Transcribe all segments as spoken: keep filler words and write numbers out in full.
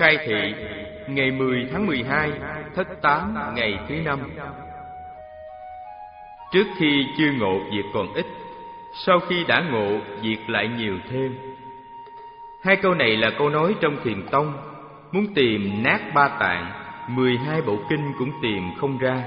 Khai thị ngày mười tháng mười hai, Thất Tám, ngày thứ năm. Trước khi chưa ngộ việc còn ít, sau khi đã ngộ việc lại nhiều thêm. Hai câu này là câu nói trong Thiền Tông. Muốn tìm nát ba tạng, mười hai bộ kinh cũng tìm không ra.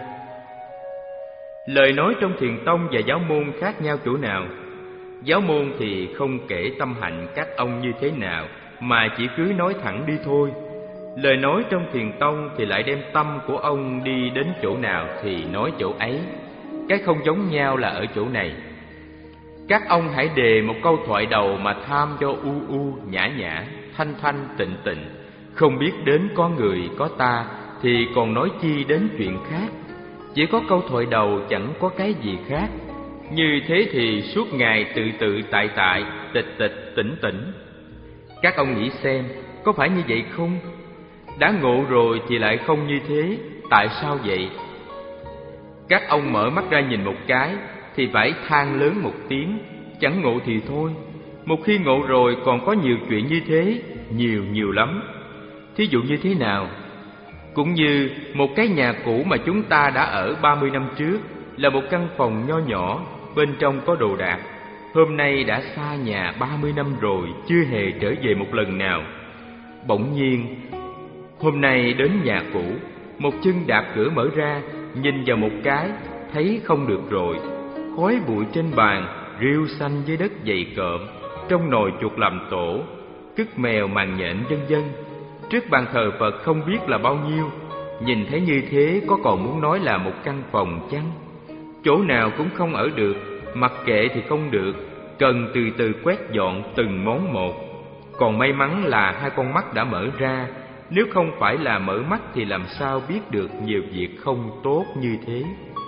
Lời nói trong Thiền Tông và giáo môn khác nhau chỗ nào? Giáo môn thì không kể tâm hạnh các ông như thế nào, mà chỉ cứ nói thẳng đi thôi. Lời nói trong Thiền Tông thì lại đem tâm của ông đi đến chỗ nào thì nói chỗ ấy. Cái không giống nhau là ở chỗ này. Các ông hãy đề một câu thoại đầu mà tham cho u u, nhã nhã, thanh thanh, tịnh tịnh, không biết đến có người có ta, thì còn nói chi đến chuyện khác. Chỉ có câu thoại đầu chẳng có cái gì khác. Như thế thì suốt ngày tự tự tại tại, tịch tịch, tĩnh tĩnh. Các ông nghĩ xem, có phải như vậy không? Đã ngộ rồi thì lại không như thế. Tại sao vậy? Các ông mở mắt ra nhìn một cái thì phải than lớn một tiếng. Chẳng ngộ thì thôi. Một khi ngộ rồi còn có nhiều chuyện như thế, nhiều nhiều lắm. Thí dụ như thế nào? Cũng như một cái nhà cũ mà chúng ta đã ở ba mươi năm trước, là một căn phòng nho nhỏ, bên trong có đồ đạc. Hôm nay đã xa nhà ba mươi năm rồi, chưa hề trở về một lần nào. Bỗng nhiên hôm nay đến nhà cũ, một chân đạp cửa mở ra, nhìn vào một cái, thấy không được rồi. Khói bụi trên bàn, rêu xanh dưới đất dày cộm, trong nồi chuột làm tổ, cứt mèo màn nhện vân vân. Trước bàn thờ Phật không biết là bao nhiêu. Nhìn thấy như thế có còn muốn nói là một căn phòng chăng? Chỗ nào cũng không ở được, mặc kệ thì không được, cần từ từ quét dọn từng món một. Còn may mắn là hai con mắt đã mở ra. Nếu không phải là mở mắt thì làm sao biết được nhiều việc không tốt như thế.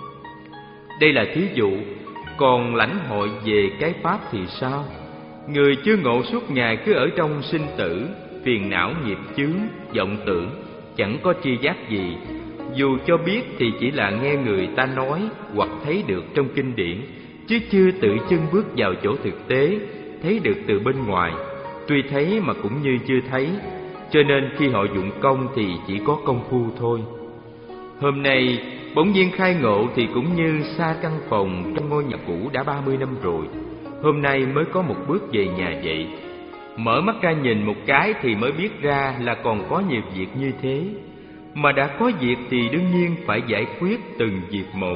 Đây là thí dụ. Còn lãnh hội về cái pháp thì sao? Người chưa ngộ suốt ngày cứ ở trong sinh tử, phiền não nghiệp chướng, vọng tưởng, chẳng có tri giác gì. Dù cho biết thì chỉ là nghe người ta nói hoặc thấy được trong kinh điển, chứ chưa tự chân bước vào chỗ thực tế, thấy được từ bên ngoài. Tuy thấy mà cũng như chưa thấy, cho nên khi họ dụng công thì chỉ có công phu thôi. Hôm nay bỗng nhiên khai ngộ thì cũng như xa căn phòng trong ngôi nhà cũ đã ba mươi năm rồi. Hôm nay mới có một bước về nhà vậy. Mở mắt ra nhìn một cái thì mới biết ra là còn có nhiều việc như thế. Mà đã có việc thì đương nhiên phải giải quyết từng việc một.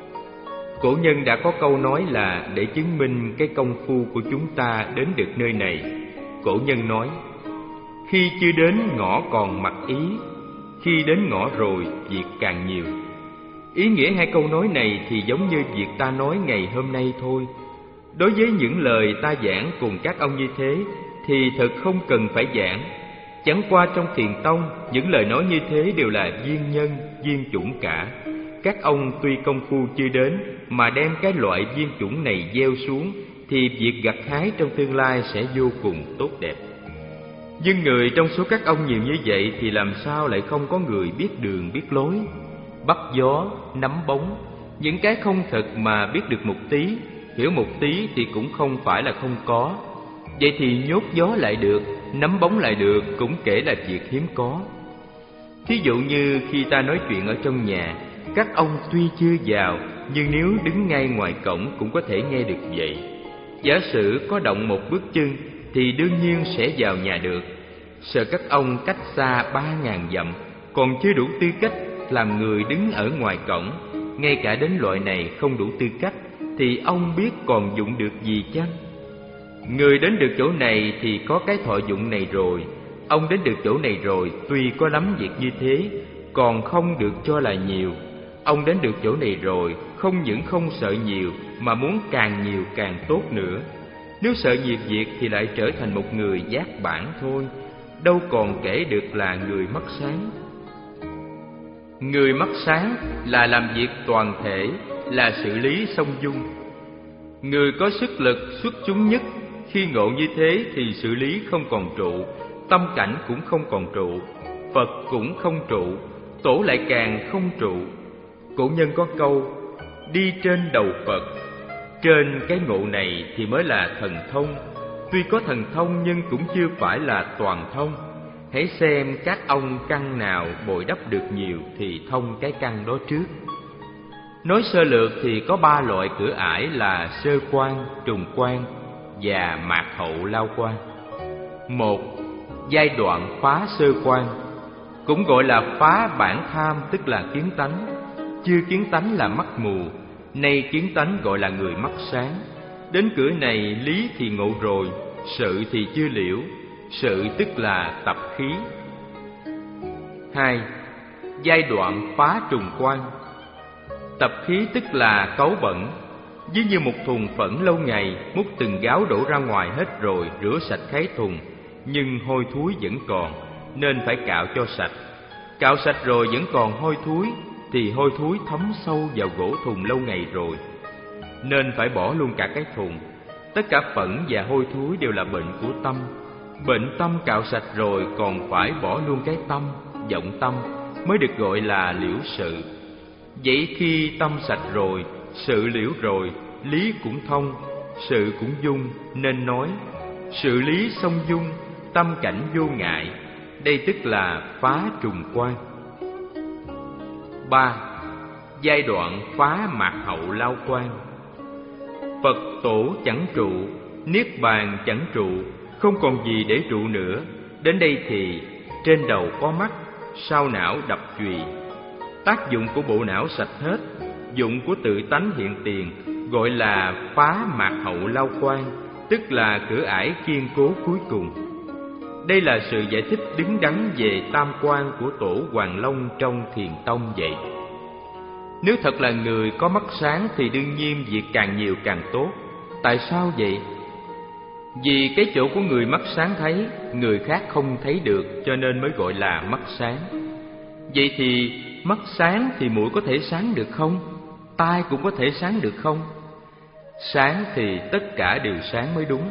Cổ nhân đã có câu nói là để chứng minh cái công phu của chúng ta đến được nơi này. Cổ nhân nói: khi chưa đến ngõ còn mặc ý, khi đến ngõ rồi việc càng nhiều. Ý nghĩa hai câu nói này thì giống như việc ta nói ngày hôm nay thôi. Đối với những lời ta giảng cùng các ông như thế thì thật không cần phải giảng. Chẳng qua trong Thiền Tông, những lời nói như thế đều là duyên nhân, duyên chủng cả. Các ông tuy công phu chưa đến mà đem cái loại duyên chủng này gieo xuống, thì việc gặt hái trong tương lai sẽ vô cùng tốt đẹp. Nhưng người trong số các ông nhiều như vậy thì làm sao lại không có người biết đường biết lối? Bắt gió, nắm bóng, những cái không thật mà biết được một tí, hiểu một tí thì cũng không phải là không có. Vậy thì nhốt gió lại được, nắm bóng lại được, cũng kể là việc hiếm có. Thí dụ như khi ta nói chuyện ở trong nhà, các ông tuy chưa vào, nhưng nếu đứng ngay ngoài cổng cũng có thể nghe được vậy. Giả sử có động một bước chân thì đương nhiên sẽ vào nhà được. Sợ các ông cách xa ba ngàn dặm, còn chưa đủ tư cách làm người đứng ở ngoài cổng. Ngay cả đến loại này không đủ tư cách thì ông biết còn dụng được gì chăng? Người đến được chỗ này thì có cái thọ dụng này rồi. Ông đến được chỗ này rồi, tuy có lắm việc như thế, còn không được cho là nhiều. Ông đến được chỗ này rồi, không những không sợ nhiều, mà muốn càng nhiều càng tốt nữa. Nếu sợ nhiều việc thì lại trở thành một người giác bản thôi, đâu còn kể được là người mắt sáng. Người mắt sáng là làm việc toàn thể, là xử lý song dung. Người có sức lực xuất chúng nhất, khi ngộ như thế thì xử lý không còn trụ, tâm cảnh cũng không còn trụ, Phật cũng không trụ, tổ lại càng không trụ. Cổ nhân có câu: đi trên đầu Phật. Trên cái ngộ này thì mới là thần thông. Tuy có thần thông nhưng cũng chưa phải là toàn thông. hãy xem các ông căn nào bồi đắp được nhiều thì thông cái căn đó trước. Nói sơ lược thì có ba loại cửa ải là sơ quan, trùng quan và mạt hậu lao quan. Một, giai đoạn phá sơ quan, cũng gọi là phá bản tham, tức là kiến tánh. Chưa kiến tánh là mắt mù, nay kiến tánh gọi là người mắt sáng. Đến cửa này lý thì ngộ rồi, sự thì chưa liễu. Sự tức là tập khí. Hai, giai đoạn phá trùng quan. Tập khí tức là cáu bẩn, ví như một thùng phẫn lâu ngày múc từng gáo đổ ra ngoài hết rồi, rửa sạch khái thùng, nhưng hôi thối vẫn còn, nên phải cạo cho sạch. Cạo sạch rồi vẫn còn hôi thối, thì hôi thối thấm sâu vào gỗ thùng lâu ngày rồi, nên phải bỏ luôn cả cái thùng. Tất cả phẫn và hôi thối đều là bệnh của tâm. Bệnh tâm cạo sạch rồi còn phải bỏ luôn cái tâm, vọng tâm, mới được gọi là liễu sự. Vậy khi tâm sạch rồi, sự liễu rồi, lý cũng thông, sự cũng dung, nên nói sự lý song dung, tâm cảnh vô ngại. Đây tức là phá trùng quan. Ba, giai đoạn phá mạt hậu lao quan. Phật tổ chẳng trụ, niết bàn chẳng trụ, không còn gì để trụ nữa. Đến đây thì trên đầu có mắt, sau não đập chùy. Tác dụng của bộ não sạch hết, dụng của tự tánh hiện tiền, gọi là phá mạt hậu lao quan, tức là cửa ải kiên cố cuối cùng. Đây là sự giải thích đứng đắn về tam quan của tổ Hoàng Long trong Thiền Tông vậy. Nếu thật là người có mắt sáng thì đương nhiên việc càng nhiều càng tốt. Tại sao vậy? Vì cái chỗ của người mắt sáng thấy, người khác không thấy được, cho nên mới gọi là mắt sáng. Vậy thì mắt sáng thì mũi có thể sáng được không? Tai cũng có thể sáng được không? Sáng thì tất cả đều sáng mới đúng.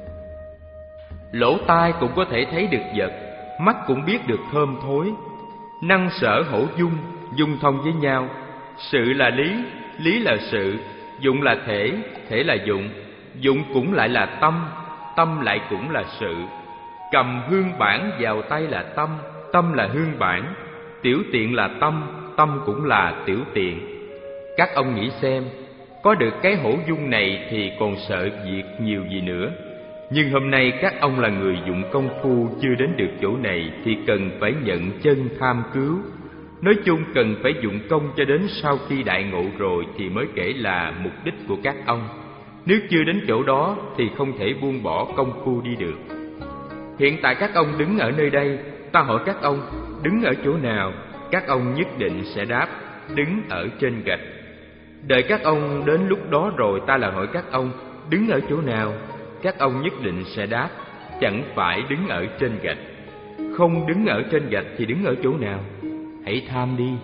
Lỗ tai cũng có thể thấy được vật, mắt cũng biết được thơm thối. Năng sở hữu dung, dung thông với nhau. Sự là lý, lý là sự, dụng là thể, thể là dụng, dụng cũng lại là tâm, tâm lại cũng là sự. Cầm hương bản vào tay là tâm, tâm là hương bản. Tiểu tiện là tâm, tâm cũng là tiểu tiện. Các ông nghĩ xem, có được cái hổ dung này thì còn sợ việc nhiều gì nữa. Nhưng hôm nay các ông là người dụng công phu chưa đến được chỗ này thì cần phải nhận chân tham cứu. Nói chung cần phải dụng công cho đến sau khi đại ngộ rồi thì mới kể là mục đích của các ông. Nếu chưa đến chỗ đó thì không thể buông bỏ công phu đi được. Hiện tại các ông đứng ở nơi đây, ta hỏi các ông đứng ở chỗ nào, các ông nhất định sẽ đáp đứng ở trên gạch. Đợi các ông đến lúc đó rồi ta lại hỏi các ông đứng ở chỗ nào, các ông nhất định sẽ đáp chẳng phải đứng ở trên gạch. Không đứng ở trên gạch thì đứng ở chỗ nào? Hãy tham đi.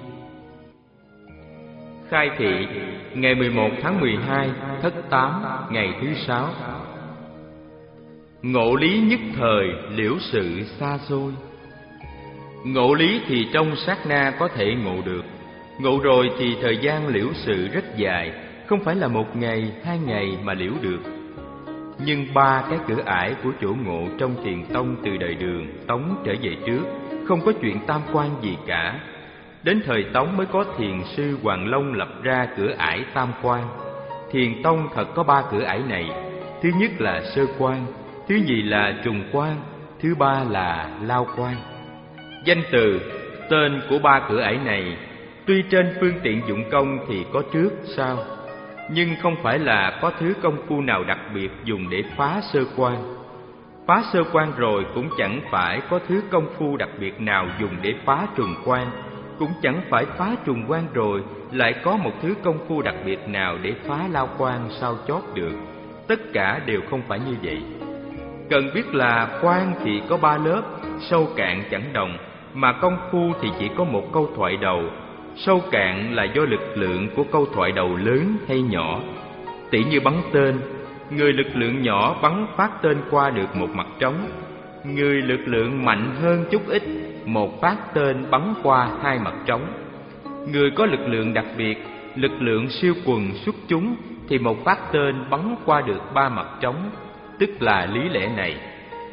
Khai thị ngày mười một tháng mười hai Thất Tám, ngày thứ sáu. Ngộ lý nhất thời, liễu sự xa xôi. Ngộ lý thì trong sát na có thể ngộ được. Ngộ rồi thì thời gian liễu sự rất dài, không phải là một ngày, hai ngày mà liễu được. Nhưng ba cái cửa ải của chỗ ngộ trong Thiền Tông từ đời Đường, Tống trở về trước, không có chuyện tam quan gì cả. Đến thời Tống mới có thiền sư Hoàng Long lập ra cửa ải tam quan. Thiền Tông thật có ba cửa ải này. Thứ nhất là sơ quan, thứ nhì là trùng quan, thứ ba là lao quan. Danh từ, tên của ba cửa ải này, tuy trên phương tiện dụng công thì có trước sau, nhưng không phải là có thứ công phu nào đặc biệt dùng để phá sơ quan. Phá sơ quan rồi cũng chẳng phải có thứ công phu đặc biệt nào dùng để phá trùng quan, cũng chẳng phải phá trùng quan rồi lại có một thứ công phu đặc biệt nào để phá lao quan sau chót được. Tất cả đều không phải như vậy. Cần biết là quan thì có ba lớp, sâu cạn chẳng đồng, mà công phu thì chỉ có một câu thoại đầu. Sâu cạn là do lực lượng của câu thoại đầu lớn hay nhỏ. Tỉ như bắn tên, người lực lượng nhỏ bắn phát tên qua được một mặt trống, người lực lượng mạnh hơn chút ít, một phát tên bắn qua hai mặt trống. Người có lực lượng đặc biệt, lực lượng siêu quần xuất chúng thì một phát tên bắn qua được ba mặt trống, tức là lý lẽ này.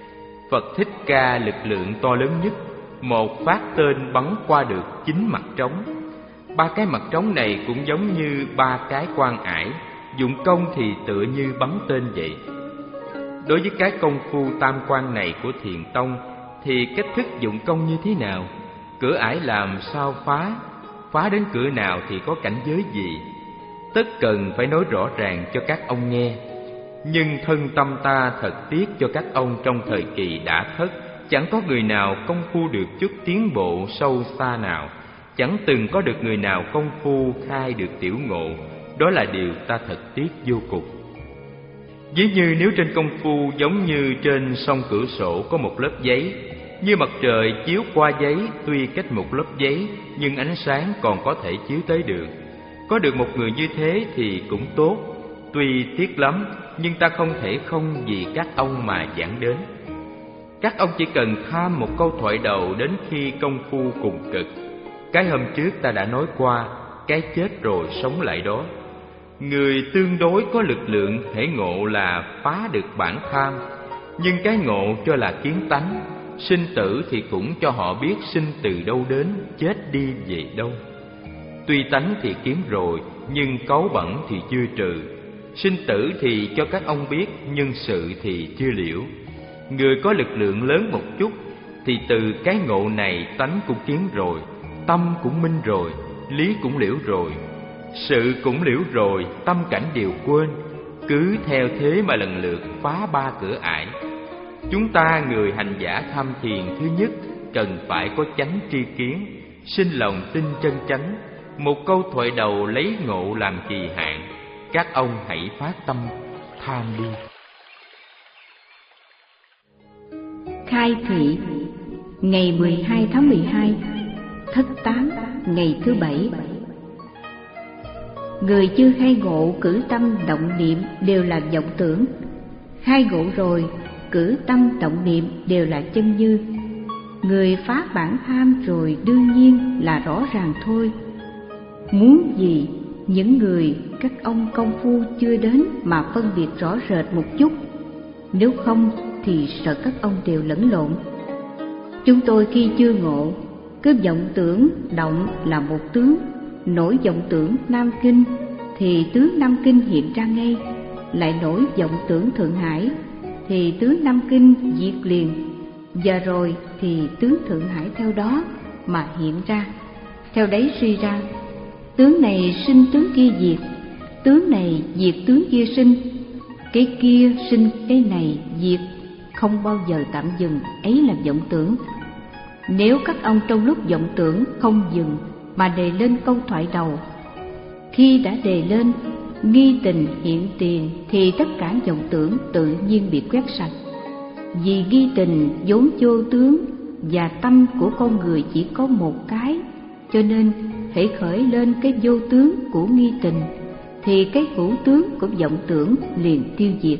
Phật Thích Ca lực lượng to lớn nhất, một phát tên bắn qua được chín mặt trống. Ba cái mặt trống này cũng giống như ba cái quan ải, dụng công thì tựa như bắn tên vậy. Đối với cái công phu tam quan này của Thiền Tông thì cách thức dụng công như thế nào? Cửa ải làm sao phá? Phá đến cửa nào thì có cảnh giới gì? Tất cần phải nói rõ ràng cho các ông nghe. Nhưng thân tâm ta thật tiếc cho các ông trong thời kỳ đã thất, chẳng có người nào công phu được chút tiến bộ sâu xa nào, chẳng từng có được người nào công phu khai được tiểu ngộ. Đó là điều ta thật tiếc vô cùng. Ví như nếu trên công phu giống như trên song cửa sổ có một lớp giấy, như mặt trời chiếu qua giấy, tuy cách một lớp giấy nhưng ánh sáng còn có thể chiếu tới được. Có được một người như thế thì cũng tốt, tuy tiếc lắm nhưng ta không thể không vì các ông mà giảng đến. Các ông chỉ cần tham một câu thoại đầu đến khi công phu cùng cực. Cái hôm trước ta đã nói qua, cái chết rồi sống lại đó. Người tương đối có lực lượng thể ngộ là phá được bản tham, nhưng cái ngộ cho là kiến tánh. Sinh tử thì cũng cho họ biết sinh từ đâu đến, chết đi về đâu. Tuy tánh thì kiếm rồi, nhưng cáu bẩn thì chưa trừ. Sinh tử thì cho các ông biết, nhưng sự thì chưa liễu. Người có lực lượng lớn một chút thì từ cái ngộ này tánh cũng kiến rồi, tâm cũng minh rồi, lý cũng liễu rồi, sự cũng liễu rồi, tâm cảnh đều quên. Cứ theo thế mà lần lượt phá ba cửa ải. Chúng ta người hành giả tham thiền thứ nhất cần phải có chánh tri kiến, sinh lòng tin chân chánh. Một câu thoại đầu lấy ngộ làm kỳ hạn. Các ông hãy phát tâm tham đi. Khai thị ngày mười hai tháng mười hai, thất tám, ngày thứ bảy. Người chưa khai ngộ cử tâm động niệm đều là vọng tưởng. Khai ngộ rồi cử tâm động niệm đều là chân như. Người phá bản tham rồi đương nhiên là rõ ràng thôi. Muốn gì những người các ông công phu chưa đến mà phân biệt rõ rệt một chút, nếu không thì sợ các ông đều lẫn lộn. Chúng tôi khi chưa ngộ, cứ vọng tưởng động là một tướng, nổi vọng tưởng Nam Kinh thì tướng Nam Kinh hiện ra ngay, lại nổi vọng tưởng Thượng Hải thì tướng Nam Kinh diệt liền, và rồi thì tướng Thượng Hải theo đó mà hiện ra. Theo đấy suy ra, tướng này sinh tướng kia diệt, tướng này diệt tướng kia sinh, cái kia sinh cái này diệt, không bao giờ tạm dừng, ấy là vọng tưởng. Nếu các ông trong lúc vọng tưởng không dừng mà đề lên câu thoại đầu, khi đã đề lên nghi tình hiện tiền thì tất cả vọng tưởng tự nhiên bị quét sạch. Vì nghi tình vốn vô tướng và tâm của con người chỉ có một cái, cho nên hãy khởi lên cái vô tướng của nghi tình thì cái hữu tướng của vọng tưởng liền tiêu diệt.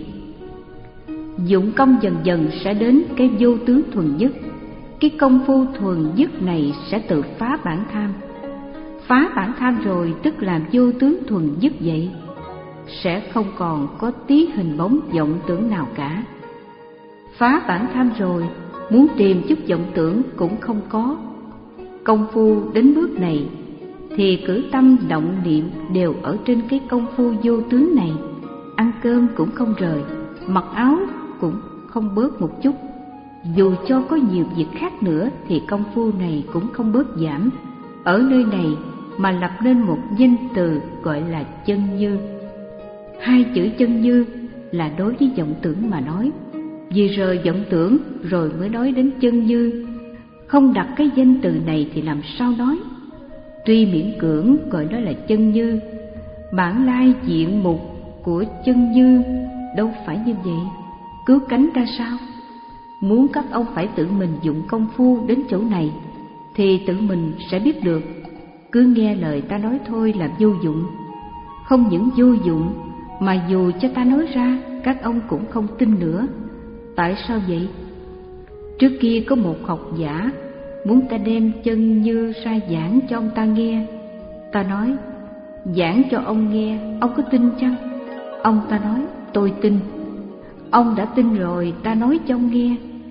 Dụng công dần dần sẽ đến cái vô tướng thuần nhất. Cái công phu thuần nhất này sẽ tự phá bản tham. Phá bản tham rồi tức làm vô tướng thuần nhất vậy, sẽ không còn có tí hình bóng vọng tưởng nào cả. Phá bản tham rồi, muốn tìm chút vọng tưởng cũng không có. Công phu đến bước này thì cử tâm động niệm đều ở trên cái công phu vô tướng này. Ăn cơm cũng không rời, mặc áo cũng không bớt một chút. Dù cho có nhiều việc khác nữa thì công phu này cũng không bớt giảm. Ở nơi này mà lập nên một danh từ gọi là chân như. Hai chữ chân như là đối với vọng tưởng mà nói, vì rời vọng tưởng rồi mới nói đến chân như. Không đặt cái danh từ này thì làm sao nói? Tuy miễn cưỡng gọi nó là chân như, bản lai diện mục của chân như đâu phải như vậy. Cứu cánh ra sao? Muốn các ông phải tự mình dụng công phu đến chỗ này thì tự mình sẽ biết được. Cứ nghe lời ta nói thôi là vô dụng. Không những vô dụng mà dù cho ta nói ra các ông cũng không tin nữa. Tại sao vậy? Trước kia có một học giả muốn ta đem chân như ra giảng cho ông ta nghe. Ta nói, giảng cho ông nghe, ông có tin chăng? Ông ta nói, tôi tin. Ông đã tin rồi, ta nói cho ông nghe.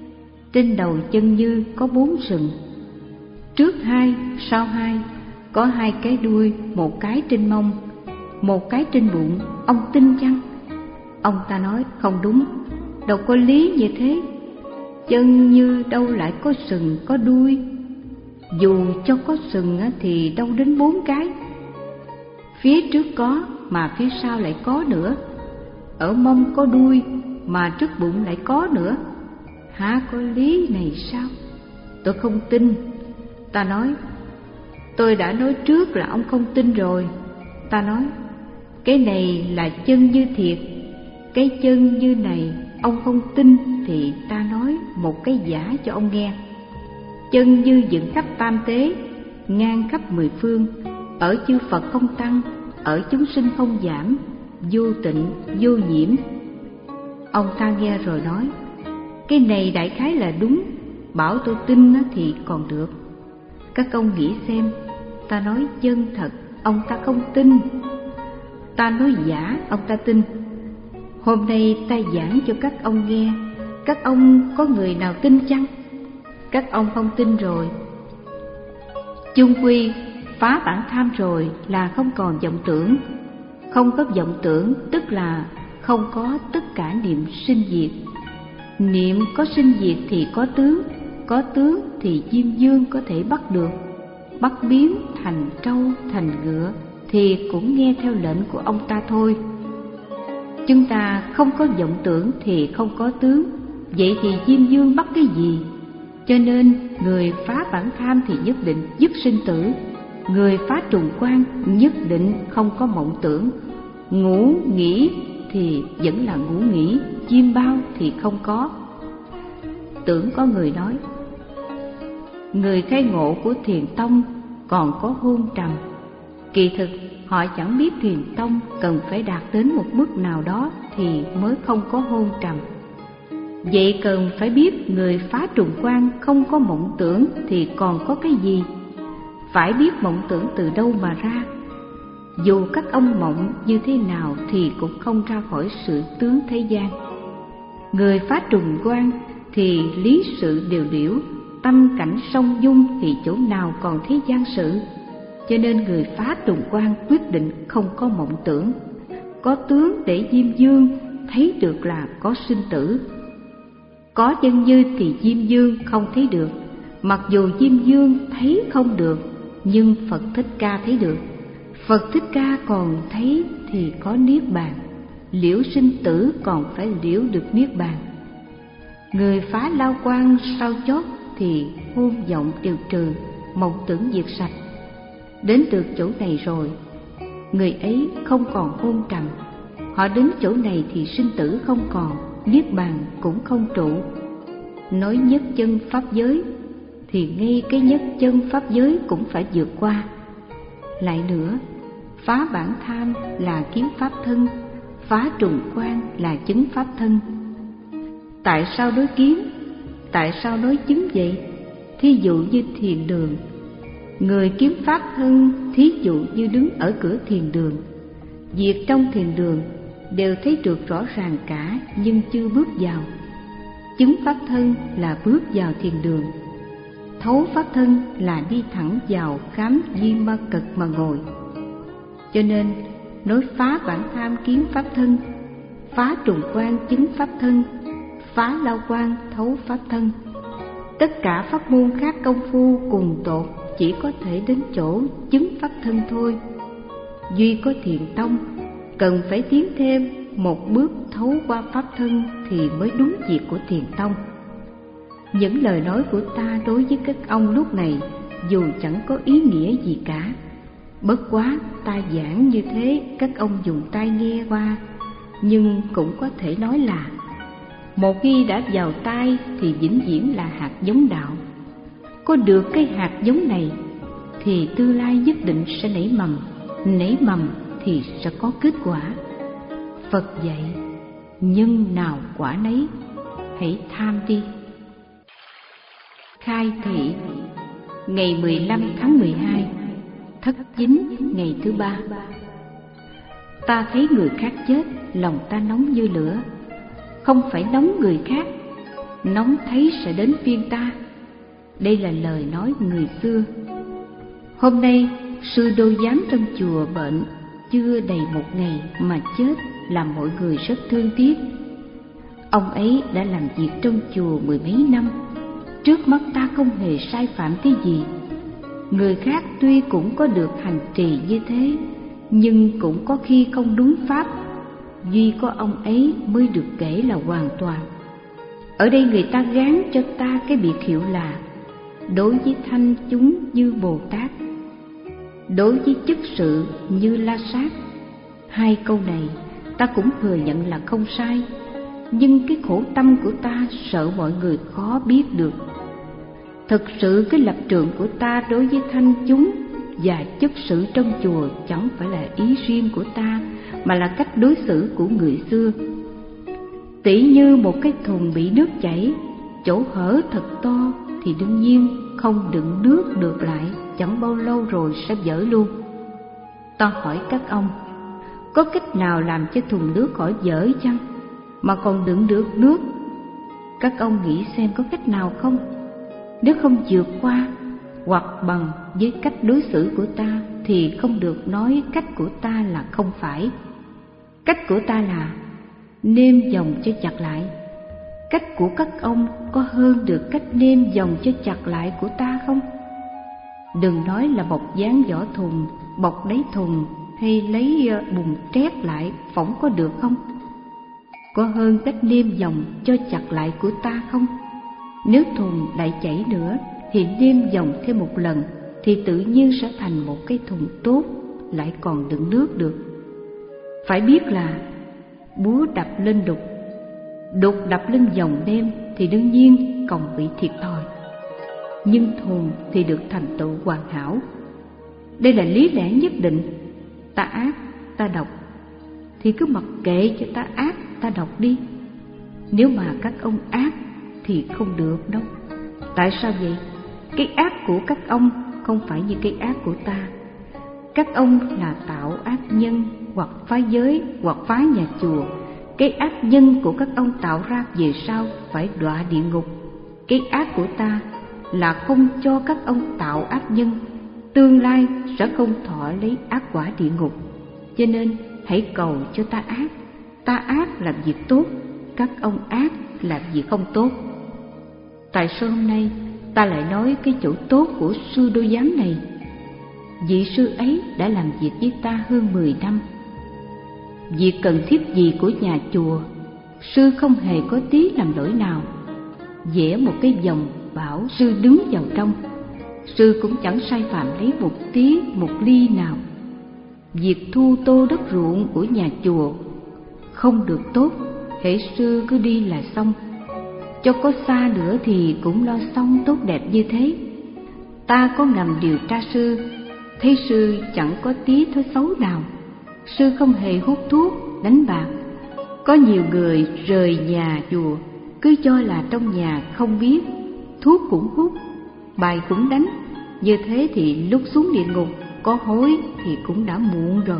Trên đầu chân Như có bốn sừng, trước hai, sau hai, có hai cái đuôi, một cái trên mông, một cái trên bụng. Ông tin chăng? Ông ta nói không đúng, đâu có lý như thế. Chân Như đâu lại có sừng có đuôi, dù cho có sừng thì đâu đến bốn cái. Phía trước có mà phía sau lại có nữa, ở mông có đuôi mà trước bụng lại có nữa. Hả, có lý này sao? Tôi không tin. Ta nói, tôi đã nói trước là ông không tin rồi. Ta nói, cái này là chân Như thiệt. Cái chân Như này ông không tin thì ta nói một cái giả cho ông nghe. Chân Như dựng khắp tam tế, ngang khắp mười phương, ở chư Phật không tăng, ở chúng sinh không giảm, vô tịnh vô nhiễm. Ông ta nghe rồi nói, cái này đại khái là đúng, bảo tôi tin thì còn được. Các ông nghĩ xem, ta nói chân thật, ông ta không tin. Ta nói giả, ông ta tin. Hôm nay ta giảng cho các ông nghe, các ông có người nào tin chăng? Các ông không tin rồi. Chung quy phá bản tham rồi là không còn vọng tưởng. Không có vọng tưởng tức là không có tất cả niệm sinh diệt. Niệm có sinh diệt thì có tướng, có tướng thì Diêm Dương có thể bắt được. Bắt biến thành trâu thành ngựa thì cũng nghe theo lệnh của ông ta thôi. Chúng ta không có vọng tưởng thì không có tướng, vậy thì Diêm Dương bắt cái gì? Cho nên người phá bản tham thì nhất định dứt sinh tử, người phá trùng quan nhất định không có mộng tưởng. Ngủ nghỉ thì vẫn là ngủ nghỉ, chiêm bao thì không có. Tưởng có người nói, người khai ngộ của Thiền Tông còn có hôn trầm. Kỳ thực họ chẳng biết Thiền Tông cần phải đạt đến một mức nào đó thì mới không có hôn trầm. Vậy cần phải biết người phá trùng quan không có mộng tưởng thì còn có cái gì? Phải biết mộng tưởng từ đâu mà ra. Dù các ông mộng như thế nào thì cũng không ra khỏi sự tướng thế gian. Người phá trùng quan thì lý sự đều điểu, tâm cảnh song dung thì chỗ nào còn thế gian sự. Cho nên người phá trùng quan quyết định không có mộng tưởng, có tướng để Diêm Dương thấy được là có sinh tử. Có chân Như thì Diêm Dương không thấy được, mặc dù Diêm Dương thấy không được nhưng Phật Thích Ca thấy được. Phật Thích Ca còn thấy thì có niết bàn, liễu sinh tử còn phải liễu được niết bàn. Người phá lao quan sau chót thì hôn vọng tiêu trừ, mộng tưởng diệt sạch. Đến được chỗ này rồi, người ấy không còn hôn trầm. Họ đến chỗ này thì sinh tử không còn, niết bàn cũng không trụ. Nói nhất chân pháp giới thì ngay cái nhất chân pháp giới cũng phải vượt qua. Lại nữa, phá bản tham là kiến pháp thân, phá trùng quan là chứng pháp thân. Tại sao đối kiến? Tại sao đối chứng vậy? Thí dụ như thiền đường, người kiếm pháp thân, thí dụ như đứng ở cửa thiền đường, việc trong thiền đường đều thấy được rõ ràng cả nhưng chưa bước vào. Chứng pháp thân là bước vào thiền đường, thấu pháp thân là đi thẳng vào khám di ma cực mà ngồi. Cho nên nói phá bản tham kiến pháp thân, phá trùng quan chứng pháp thân, phá lao quan thấu pháp thân. Tất cả pháp môn khác công phu cùng tột chỉ có thể đến chỗ chứng pháp thân thôi. Duy có Thiền Tông cần phải tiến thêm một bước thấu qua pháp thân thì mới đúng việc của Thiền Tông. Những lời nói của ta đối với các ông lúc này dù chẳng có ý nghĩa gì cả. Bất quá ta giảng như thế các ông dùng tai nghe qua, nhưng cũng có thể nói là một khi đã vào tai thì vĩnh viễn là hạt giống đạo. Có được cái hạt giống này thì tương lai nhất định sẽ nảy mầm, nảy mầm thì sẽ có kết quả. Phật dạy, nhân nào quả nấy, hãy tham đi. Khai thị ngày mười lăm tháng mười hai, thất chính ngày thứ ba. Ta thấy người khác chết, lòng ta nóng như lửa. Không phải nóng người khác, nóng thấy sẽ đến phiên ta. Đây là lời nói người xưa. Hôm nay sư đô giám trong chùa bệnh chưa đầy một ngày mà chết, làm mọi người rất thương tiếc. Ông ấy đã làm việc trong chùa mười mấy năm, trước mắt ta không hề sai phạm cái gì. Người khác tuy cũng có được hành trì như thế, nhưng cũng có khi không đúng pháp. Duy có ông ấy mới được kể là hoàn toàn. Ở đây người ta gán cho ta cái biệt hiệu là đối với thanh chúng như Bồ Tát, đối với chức sự như La Sát. Hai câu này ta cũng thừa nhận là không sai, nhưng cái khổ tâm của ta sợ mọi người khó biết được. Thực sự cái lập trường của ta đối với thanh chúng và chức sự trong chùa chẳng phải là ý riêng của ta, mà là cách đối xử của người xưa. Tỉ như một cái thùng bị nước chảy, chỗ hở thật to thì đương nhiên không đựng nước được lại, chẳng bao lâu rồi sẽ vỡ luôn. Ta hỏi các ông, có cách nào làm cho thùng nước khỏi vỡ chăng, mà còn đựng được nước? Các ông nghĩ xem có cách nào không? Nếu không vượt qua hoặc bằng với cách đối xử của ta thì không được nói cách của ta là không phải. Cách của ta là nêm vòng cho chặt lại. Cách của các ông có hơn được cách nêm vòng cho chặt lại của ta không? Đừng nói là bọc dán vỏ thùng, bọc đáy thùng hay lấy bùn trét lại phỏng có được không? Có hơn cách nêm vòng cho chặt lại của ta không? Nếu thùng lại chảy nữa thì nêm vòng thêm một lần thì tự nhiên sẽ thành một cái thùng tốt, lại còn đựng nước được. Phải biết là búa đập lên đục, đục đập lên vòng nêm thì đương nhiên còn bị thiệt thòi, nhưng thùng thì được thành tựu hoàn hảo. Đây là lý lẽ nhất định. Ta ác, ta độc thì cứ mặc kệ cho ta ác, ta độc đi. Nếu mà các ông ác thì không được đâu. Tại sao vậy? Cái ác của các ông không phải như cái ác của ta. Các ông là tạo ác nhân, hoặc phá giới, hoặc phá nhà chùa. Cái ác nhân của các ông tạo ra về sau phải đọa địa ngục. Cái ác của ta là không cho các ông tạo ác nhân, tương lai sẽ không thọ lấy ác quả địa ngục. Cho nên hãy cầu cho ta ác. Ta ác làm việc tốt, các ông ác làm việc không tốt. Tại sao hôm nay ta lại nói cái chỗ tốt của sư Đô Giám này? Vị sư ấy đã làm việc với ta hơn mười năm. Việc cần thiết gì của nhà chùa, sư không hề có tí làm lỗi nào. Vẽ một cái vòng bảo sư đứng vào trong, sư cũng chẳng sai phạm lấy một tí một ly nào. Việc thu tô đất ruộng của nhà chùa không được tốt, hễ sư cứ đi là xong. Cho có xa nữa thì cũng lo xong tốt đẹp như thế. Ta có ngầm điều tra sư, thấy sư chẳng có tí thói xấu nào. Sư không hề hút thuốc, đánh bạc. Có nhiều người rời nhà chùa cứ cho là trong nhà không biết, thuốc cũng hút, bài cũng đánh. Như thế thì lúc xuống địa ngục có hối thì cũng đã muộn rồi.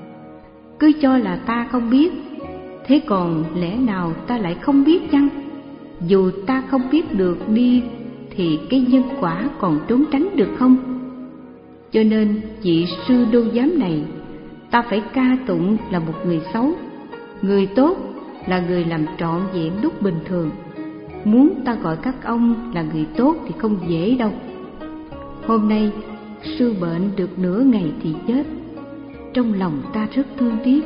Cứ cho là ta không biết, thế còn lẽ nào ta lại không biết chăng? Dù ta không biết được đi thì cái nhân quả còn trốn tránh được không? Cho nên vị sư Đô Giám này ta phải ca tụng là một người xấu. Người tốt là người làm trọn vẹn lúc bình thường. Muốn ta gọi các ông là người tốt thì không dễ đâu. Hôm nay sư bệnh được nửa ngày thì chết. Trong lòng ta rất thương tiếc.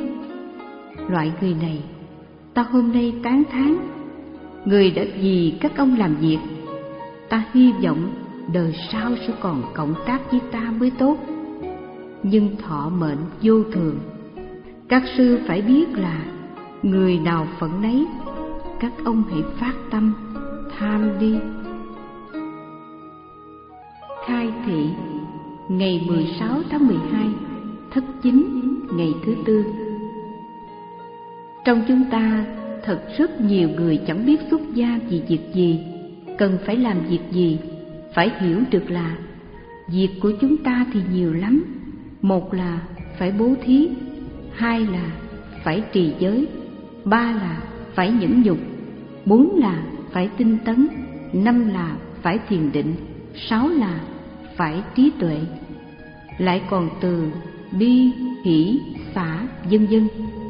Loại người này ta hôm nay tán thán. Người đã vì các ông làm việc. Ta hy vọng đời sau sẽ còn cộng tác với ta mới tốt. Nhưng thọ mệnh vô thường. Các sư phải biết là người nào phận nấy. Các ông hãy phát tâm tham đi. Khai thị ngày mười sáu tháng mười hai, Thất Chính, ngày thứ tư. Trong chúng ta thật rất nhiều người chẳng biết xuất gia vì việc gì, cần phải làm việc gì. Phải hiểu được là việc của chúng ta thì nhiều lắm. Một là phải bố thí, hai là phải trì giới, ba là phải nhẫn nhục, bốn là phải tinh tấn, năm là phải thiền định, sáu là phải trí tuệ. Lại còn từ bi, hỷ, xả, vân vân.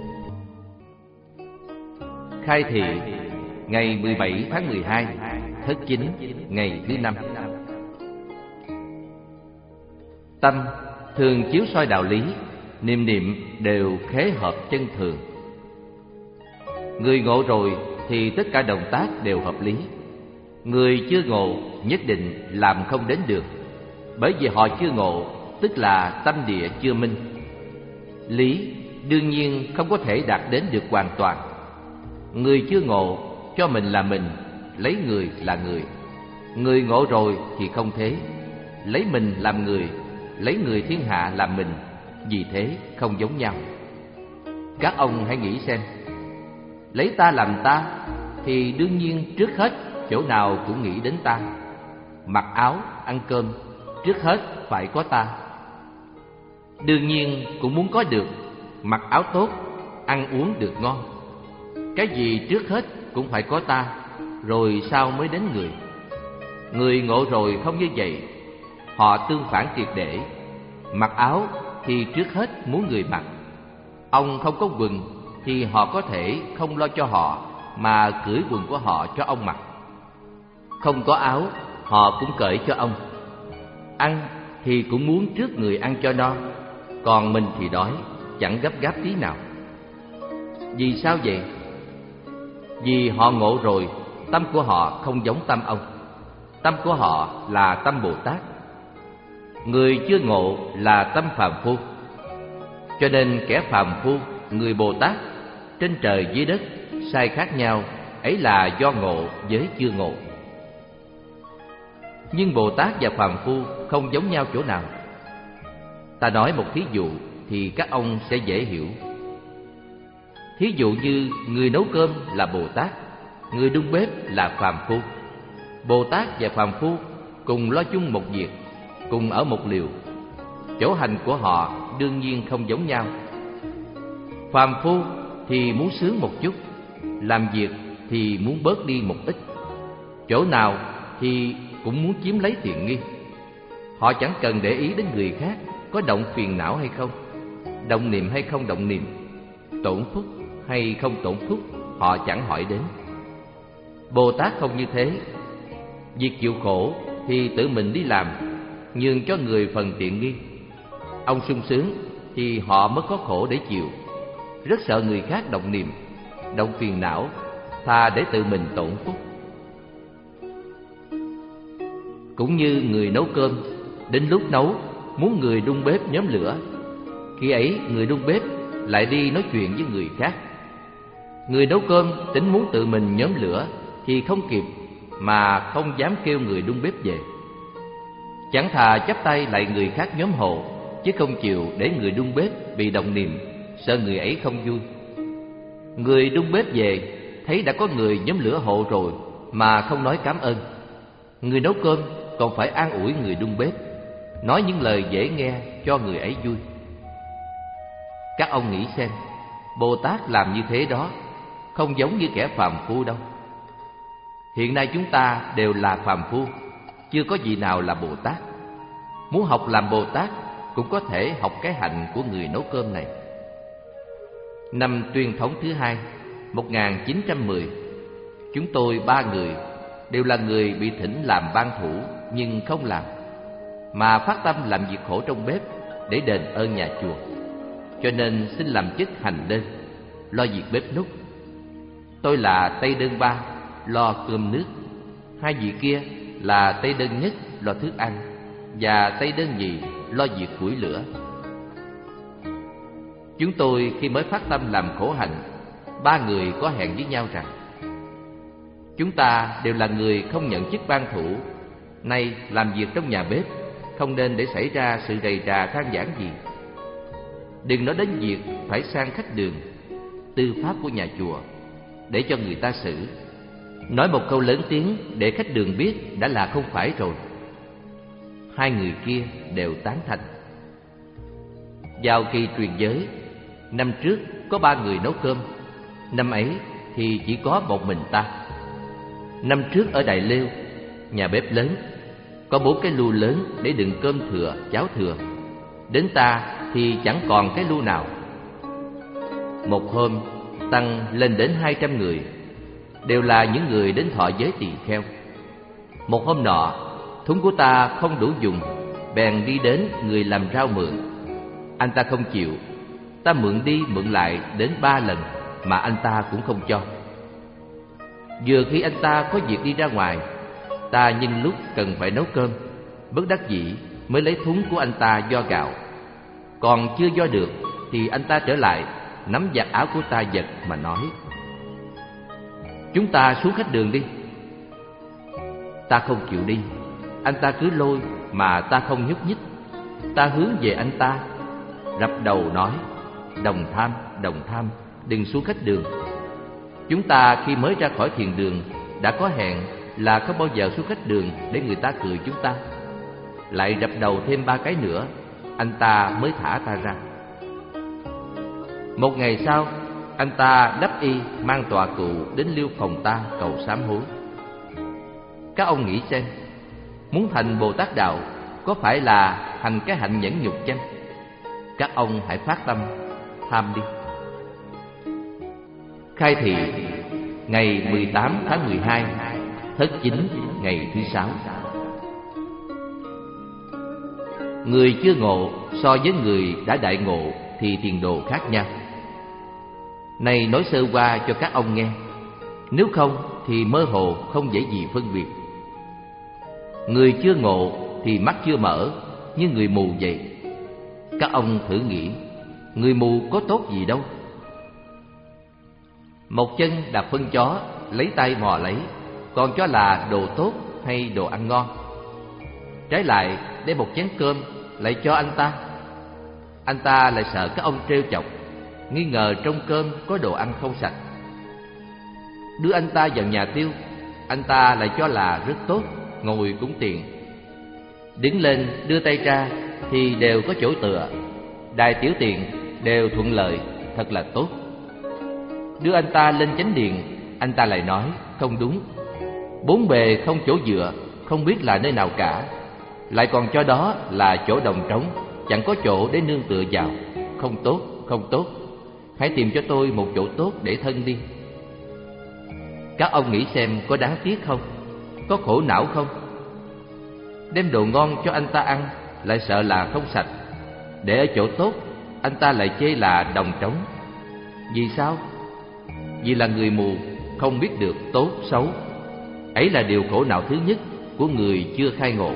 Khai thị ngày mười bảy tháng mười hai, Thất Chính, ngày thứ năm. Tâm thường chiếu soi đạo lý, niệm niệm đều khế hợp chân thường. Người ngộ rồi thì tất cả động tác đều hợp lý. Người chưa ngộ nhất định làm không đến được, bởi vì họ chưa ngộ, tức là tâm địa chưa minh. Lý đương nhiên không có thể đạt đến được hoàn toàn. Người chưa ngộ cho mình là mình, lấy người là người. Người ngộ rồi thì không thế, lấy mình làm người, lấy người thiên hạ làm mình, vì thế không giống nhau. Các ông hãy nghĩ xem, lấy ta làm ta thì đương nhiên trước hết chỗ nào cũng nghĩ đến ta. Mặc áo, ăn cơm, trước hết phải có ta. Đương nhiên cũng muốn có được mặc áo tốt, ăn uống được ngon. Cái gì trước hết cũng phải có ta, rồi sau mới đến người. Người ngộ rồi không như vậy, họ tương phản triệt để. Mặc áo thì trước hết muốn người mặc. Ông không có quần thì họ có thể không lo cho họ mà cởi quần của họ cho ông mặc. Không có áo, họ cũng cởi cho ông. Ăn thì cũng muốn trước người ăn cho no, còn mình thì đói, chẳng gấp gáp tí nào. Vì sao vậy? Vì họ ngộ rồi, tâm của họ không giống tâm ông. Tâm của họ là tâm Bồ Tát. Người chưa ngộ là tâm phàm phu. Cho nên kẻ phàm phu, người Bồ Tát, trên trời dưới đất sai khác nhau, ấy là do ngộ với chưa ngộ. Nhưng Bồ Tát và phàm phu không giống nhau chỗ nào? Ta nói một thí dụ thì các ông sẽ dễ hiểu. Thí dụ như người nấu cơm là Bồ Tát, người đun bếp là phàm phu. Bồ Tát và phàm phu cùng lo chung một việc, cùng ở một liều. Chỗ hành của họ đương nhiên không giống nhau. Phàm phu thì muốn sướng một chút, làm việc thì muốn bớt đi một ít. Chỗ nào thì cũng muốn chiếm lấy tiện nghi. Họ chẳng cần để ý đến người khác có động phiền não hay không, động niệm hay không động niệm, tổn phúc hay không tổn phúc, họ chẳng hỏi đến. Bồ Tát không như thế. Việc chịu khổ thì tự mình đi làm, nhường cho người phần tiện nghi. Ông sung sướng thì họ mới có khổ để chịu. Rất sợ người khác động niệm, động phiền não, thà để tự mình tổn phúc. Cũng như người nấu cơm, đến lúc nấu muốn người đun bếp nhóm lửa. Khi ấy người đun bếp lại đi nói chuyện với người khác. Người nấu cơm tính muốn tự mình nhóm lửa thì không kịp, mà không dám kêu người đun bếp về. Chẳng thà chắp tay lại người khác nhóm hộ, chứ không chịu để người đun bếp bị động niệm, sợ người ấy không vui. Người đun bếp về thấy đã có người nhóm lửa hộ rồi mà không nói cảm ơn. Người nấu cơm còn phải an ủi người đun bếp, nói những lời dễ nghe cho người ấy vui. Các ông nghĩ xem, Bồ Tát làm như thế đó không giống như kẻ phàm phu đâu. Hiện nay chúng ta đều là phàm phu, chưa có vị nào là Bồ Tát. Muốn học làm Bồ Tát cũng có thể học cái hạnh của người nấu cơm này. Năm Tuyên Thống thứ hai, một nghìn chín trăm mười, chúng tôi ba người đều là người bị thỉnh làm ban thủ nhưng không làm, mà phát tâm làm việc khổ trong bếp để đền ơn nhà chùa. Cho nên xin làm chức hành đơn, lo việc bếp núc. Tôi là Tây Đơn Ba, lo cơm nước. Hai vị kia là Tây Đơn Nhất, lo thức ăn, và Tây Đơn Nhì lo việc củi lửa. Chúng tôi khi mới phát tâm làm khổ hạnh, ba người có hẹn với nhau rằng chúng ta đều là người không nhận chức ban thủ, nay làm việc trong nhà bếp không nên để xảy ra sự rầy rà than vãn gì. Đừng nói đến việc phải sang khách đường, tư pháp của nhà chùa, để cho người ta xử. Nói một câu lớn tiếng để khách đường biết đã là không phải rồi. Hai người kia đều tán thành. Vào kỳ truyền giới, năm trước có ba người nấu cơm, năm ấy thì chỉ có một mình ta. Năm trước ở Đại Liêu, nhà bếp lớn, có bốn cái lu lớn để đựng cơm thừa, cháo thừa. Đến ta thì chẳng còn cái lu nào. Một hôm tăng lên đến hai trăm người, đều là những người đến thọ giới tỳ kheo. Một hôm nọ, thúng của ta không đủ dùng, bèn đi đến người làm rau mượn. Anh ta không chịu, ta mượn đi mượn lại đến ba lần mà anh ta cũng không cho. Vừa khi anh ta có việc đi ra ngoài, ta nhân lúc cần phải nấu cơm, bất đắc dĩ mới lấy thúng của anh ta vo gạo. Còn chưa vo được thì anh ta trở lại, nắm vạt áo của ta giật mà nói: "Chúng ta xuống khách đường đi." Ta không chịu đi, anh ta cứ lôi mà ta không nhúc nhích. Ta hướng về anh ta, rập đầu nói: "Đồng tham, đồng tham, đừng xuống khách đường." Chúng ta khi mới ra khỏi thiền đường đã có hẹn là không bao giờ xuống khách đường để người ta cười chúng ta. Lại rập đầu thêm ba cái nữa, anh ta mới thả ta ra. Một ngày sau, anh ta đắp y mang tọa cụ đến liêu phòng ta cầu sám hối. Các ông nghĩ xem, muốn thành Bồ Tát đạo có phải là hành cái hạnh nhẫn nhục chăng? Các ông hãy phát tâm tham đi. Khai thị ngày mười tám tháng mười hai, Thất Chính, ngày thứ sáu. Người chưa ngộ so với người đã đại ngộ thì tiền đồ khác nhau. Này nói sơ qua cho các ông nghe, nếu không thì mơ hồ không dễ gì phân biệt. Người chưa ngộ thì mắt chưa mở, như người mù vậy. Các ông thử nghĩ, người mù có tốt gì đâu. Một chân đạp phân chó, lấy tay mò lấy, còn cho là đồ tốt hay đồ ăn ngon. Trái lại đem một chén cơm lại cho anh ta, anh ta lại sợ các ông trêu chọc, nghi ngờ trong cơm có đồ ăn không sạch. Đưa anh ta vào nhà tiêu, anh ta lại cho là rất tốt, ngồi cũng tiện. Đứng lên đưa tay ra thì đều có chỗ tựa, đài tiểu tiện đều thuận lợi, thật là tốt. Đưa anh ta lên chánh điện, anh ta lại nói không đúng, bốn bề không chỗ dựa, không biết là nơi nào cả. Lại còn cho đó là chỗ đồng trống, chẳng có chỗ để nương tựa vào. Không tốt, không tốt, hãy tìm cho tôi một chỗ tốt để thân đi. Các ông nghĩ xem có đáng tiếc không? Có khổ não không? Đem đồ ngon cho anh ta ăn lại sợ là không sạch, để ở chỗ tốt anh ta lại chê là đồng trống. Vì sao? Vì là người mù, không biết được tốt xấu. Ấy là điều khổ não thứ nhất của người chưa khai ngộ.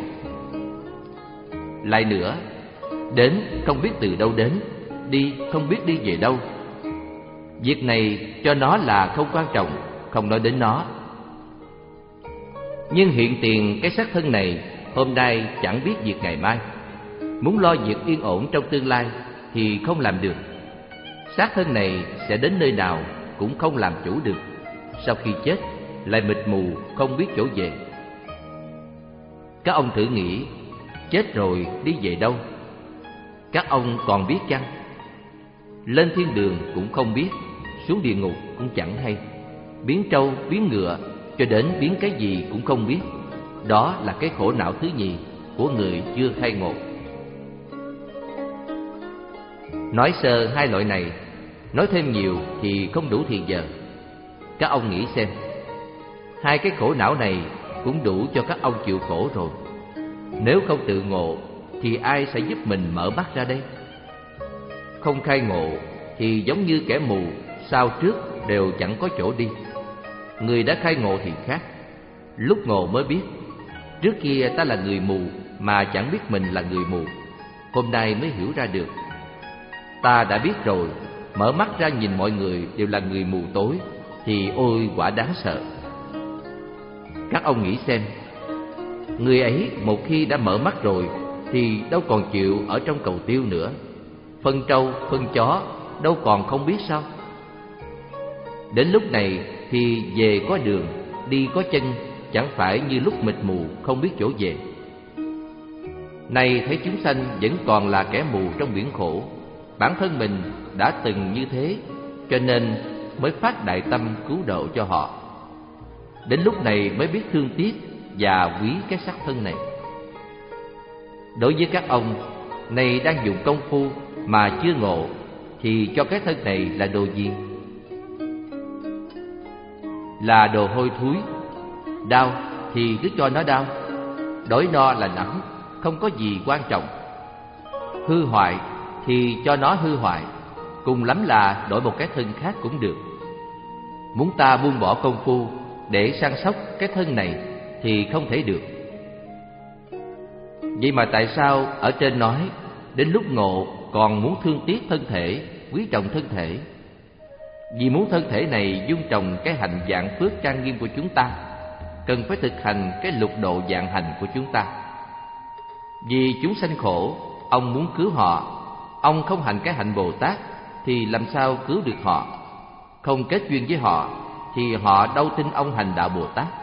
Lại nữa, đến không biết từ đâu đến, đi không biết đi về đâu. Việc này cho nó là không quan trọng, không nói đến nó. Nhưng hiện tiền cái xác thân này hôm nay chẳng biết việc ngày mai. Muốn lo việc yên ổn trong tương lai thì không làm được. Xác thân này sẽ đến nơi nào cũng không làm chủ được. Sau khi chết lại mịt mù không biết chỗ về. Các ông thử nghĩ, chết rồi đi về đâu? Các ông còn biết chăng? Lên thiên đường cũng không biết, xuống địa ngục cũng chẳng hay. Biến trâu, biến ngựa, cho đến biến cái gì cũng không biết. Đó là cái khổ não thứ nhì của người chưa khai ngộ. Nói sơ hai loại này, nói thêm nhiều thì không đủ thì giờ. Các ông nghĩ xem, hai cái khổ não này cũng đủ cho các ông chịu khổ rồi. Nếu không tự ngộ thì ai sẽ giúp mình mở mắt ra đây? Không khai ngộ thì giống như kẻ mù, sau trước đều chẳng có chỗ đi. Người đã khai ngộ thì khác. Lúc ngộ mới biết, trước kia ta là người mù mà chẳng biết mình là người mù. Hôm nay mới hiểu ra được. Ta đã biết rồi, mở mắt ra nhìn mọi người đều là người mù tối thì ôi quả đáng sợ. Các ông nghĩ xem, người ấy một khi đã mở mắt rồi thì đâu còn chịu ở trong cầu tiêu nữa. Phân trâu, phân chó đâu còn không biết sao? Đến lúc này thì về có đường, đi có chân, chẳng phải như lúc mịt mù không biết chỗ về. Nay thấy chúng sanh vẫn còn là kẻ mù trong biển khổ. Bản thân mình đã từng như thế, cho nên mới phát đại tâm cứu độ cho họ. đến lúc này mới biết thương tiếc và quý cái xác thân này. Đối với các ông này đang dùng công phu mà chưa ngộ, thì cho cái thân này là đồ gì? Là đồ hôi thối. Đau thì cứ cho nó đau, đói no là lắm, không có gì quan trọng. Hư hoại thì cho nó hư hoại, cùng lắm là đổi một cái thân khác cũng được. Muốn ta buông bỏ công phu để săn sóc cái thân này thì không thể được. Vậy mà tại sao ở trên nói đến lúc ngộ còn muốn thương tiếc thân thể, quý trọng thân thể? Vì muốn thân thể này dung trồng cái hạnh vạn phước trang nghiêm của chúng ta, cần phải thực hành cái lục độ vạn hành của chúng ta. Vì chúng sanh khổ, ông muốn cứu họ, ông không hành cái hạnh Bồ Tát thì làm sao cứu được họ? Không kết duyên với họ thì họ đâu tin ông hành đạo Bồ Tát.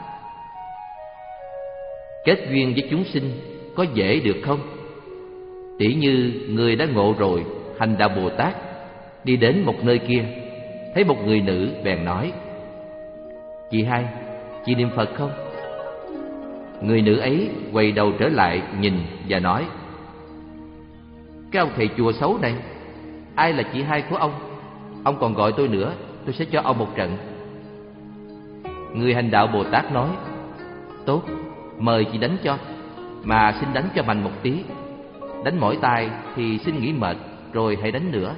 Kết duyên với chúng sinh có dễ được không? Tỉ như người đã ngộ rồi hành đạo Bồ Tát, đi đến một nơi kia, thấy một người nữ bèn nói: "Chị hai, chị niệm Phật không?" Người nữ ấy quay đầu trở lại nhìn và nói: "Cái ông thầy chùa xấu này, ai là chị hai của ông? Ông còn gọi tôi nữa, tôi sẽ cho ông một trận." Người hành đạo Bồ Tát nói: "Tốt, mời chị đánh cho, mà xin đánh cho mạnh một tí. Đánh mỏi tay thì xin nghỉ mệt rồi hãy đánh nữa."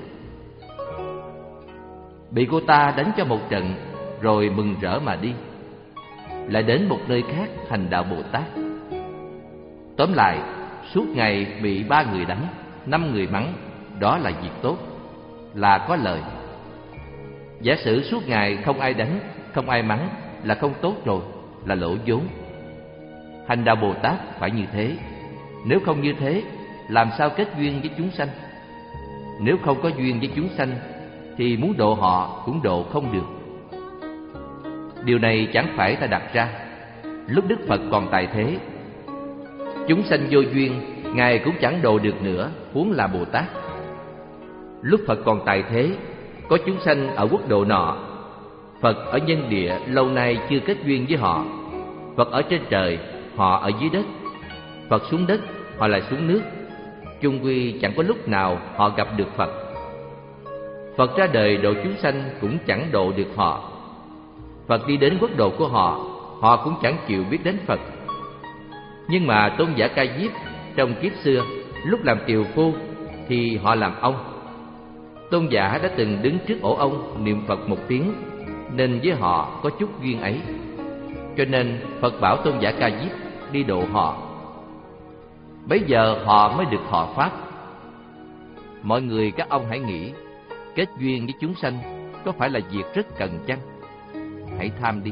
Bị cô ta đánh cho một trận rồi mừng rỡ mà đi, lại đến một nơi khác hành đạo Bồ Tát. Tóm lại, suốt ngày bị ba người đánh, năm người mắng, đó là việc tốt, là có lời. Giả sử suốt ngày không ai đánh, không ai mắng là không tốt rồi, là lỗ vốn. Hành đạo Bồ Tát phải như thế. Nếu không như thế, làm sao kết duyên với chúng sanh? Nếu không có duyên với chúng sanh thì muốn độ họ cũng độ không được. Điều này chẳng phải ta đặt ra lúc Đức Phật còn tại thế. Chúng sanh vô duyên, Ngài cũng chẳng độ được nữa, huống là Bồ Tát. Lúc Phật còn tại thế, có chúng sanh ở quốc độ nọ, Phật ở nhân địa lâu nay chưa kết duyên với họ. Phật ở trên trời, họ ở dưới đất. Phật xuống đất, họ lại xuống nước. Chung quy chẳng có lúc nào họ gặp được Phật. Phật ra đời độ chúng sanh cũng chẳng độ được họ. Phật đi đến quốc độ của họ, họ cũng chẳng chịu biết đến Phật. Nhưng mà Tôn giả Ca Diếp trong kiếp xưa, lúc làm tiều phu thì họ làm ông. Tôn giả đã từng đứng trước ổ ông niệm Phật một tiếng, nên với họ có chút duyên ấy. Cho nên Phật bảo Tôn giả Ca Diếp đi độ họ. Bấy giờ họ mới được thọ pháp. Mọi người các ông hãy nghĩ, kết duyên với chúng sanh có phải là việc rất cần chăng? Hãy tham đi.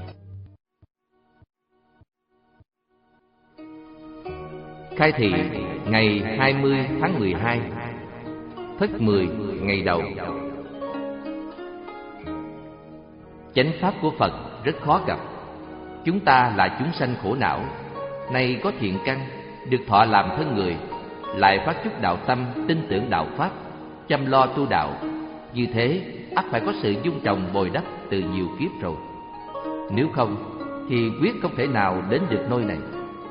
Khai thị ngày hai mươi tháng mười hai, Thất mười ngày đầu. Chánh pháp của Phật rất khó gặp. Chúng ta là chúng sanh khổ não, nay có thiện căn, được thọ làm thân người, lại phát chút đạo tâm tin tưởng đạo pháp, chăm lo tu đạo. Như thế ắt phải có sự dung trồng bồi đắp từ nhiều kiếp rồi. Nếu không thì quyết không thể nào đến được nơi này.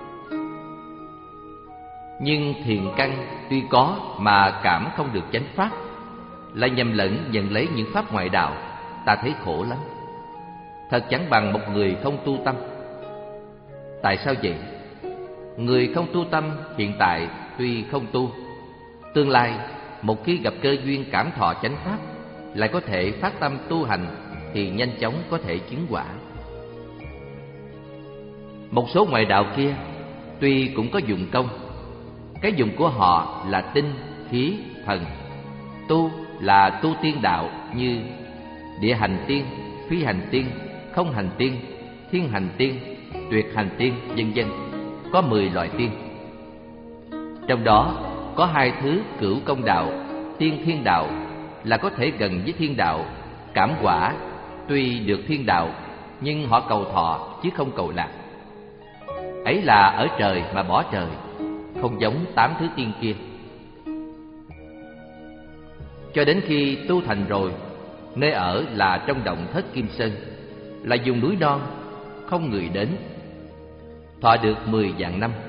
Nhưng thiện căn tuy có mà cảm không được chánh pháp, lại nhầm lẫn nhận lấy những pháp ngoại đạo, ta thấy khổ lắm. Thật chẳng bằng một người không tu tâm. Tại sao vậy? Người không tu tâm hiện tại tuy không tu, tương lai một khi gặp cơ duyên cảm thọ chánh pháp, lại có thể phát tâm tu hành thì nhanh chóng có thể chứng quả. Một số ngoại đạo kia tuy cũng có dụng công, cái dụng của họ là tinh, khí, thần. Tu là tu tiên đạo như địa hành tiên, phi hành tiên, không hành tiên, thiên hành tiên, tuyệt hành tiên, vân vân. Có mười loại tiên. Trong đó có hai thứ cửu công đạo, tiên thiên đạo, là có thể gần với thiên đạo, cảm quả. Tuy được thiên đạo, nhưng họ cầu thọ chứ không cầu lạc. Ấy là ở trời mà bỏ trời, không giống tám thứ tiên kia. Cho đến khi tu thành rồi, nơi ở là trong động Thất Kim Sơn, là vùng núi non, không người đến, thọ được mười vạn năm.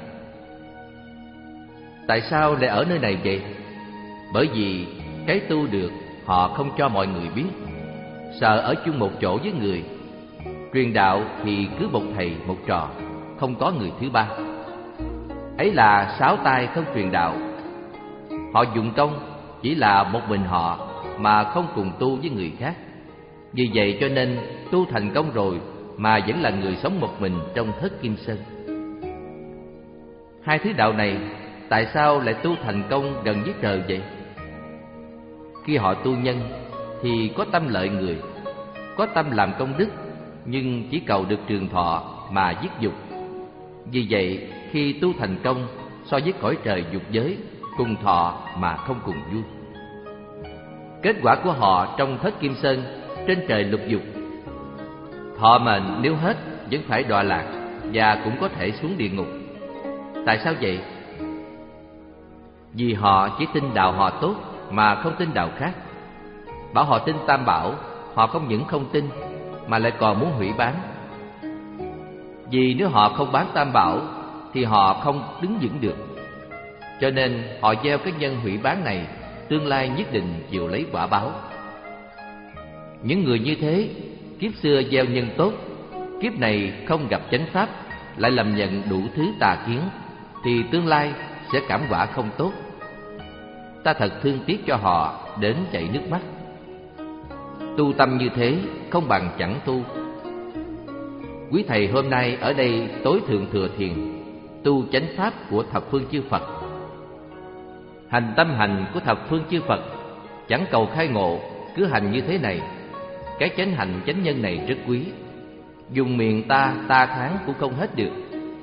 Tại sao lại ở nơi này vậy? Bởi vì cái tu được họ không cho mọi người biết, sợ ở chung một chỗ với người. Truyền đạo thì cứ một thầy một trò, không có người thứ ba. Ấy là sáu tay không truyền đạo. Họ dụng công chỉ là một mình họ mà không cùng tu với người khác. Vì vậy cho nên tu thành công rồi mà vẫn là người sống một mình trong thất kim sơn. Hai thứ đạo này tại sao lại tu thành công gần với trời vậy? Khi họ tu nhân thì có tâm lợi người, có tâm làm công đức, nhưng chỉ cầu được trường thọ mà giết dục. Vì vậy khi tu thành công, so với cõi trời dục giới, cùng thọ mà không cùng vui. Kết quả của họ trong thất kim sơn, trên trời lục dục, thọ mệnh nếu hết vẫn phải đọa lạc và cũng có thể xuống địa ngục. Tại sao vậy? Vì họ chỉ tin đạo họ tốt mà không tin đạo khác. Bảo họ tin Tam Bảo, họ không những không tin mà lại còn muốn hủy bán. Vì nếu họ không bán Tam Bảo thì họ không đứng vững được. Cho nên họ gieo cái nhân hủy bán này, tương lai nhất định chịu lấy quả báo. Những người như thế, kiếp xưa gieo nhân tốt, kiếp này không gặp chánh pháp, lại lầm nhận đủ thứ tà kiến, thì tương lai sẽ cảm quả không tốt. Ta thật thương tiếc cho họ đến chảy nước mắt. Tu tâm như thế không bằng chẳng tu. Quý thầy hôm nay ở đây tối thượng thừa thiền, tu chánh pháp của thập phương chư Phật. Hành tâm hành của thập phương chư Phật, chẳng cầu khai ngộ, cứ hành như thế này. Cái chánh hạnh chánh nhân này rất quý, dùng miệng ta ta tháng cũng không hết được.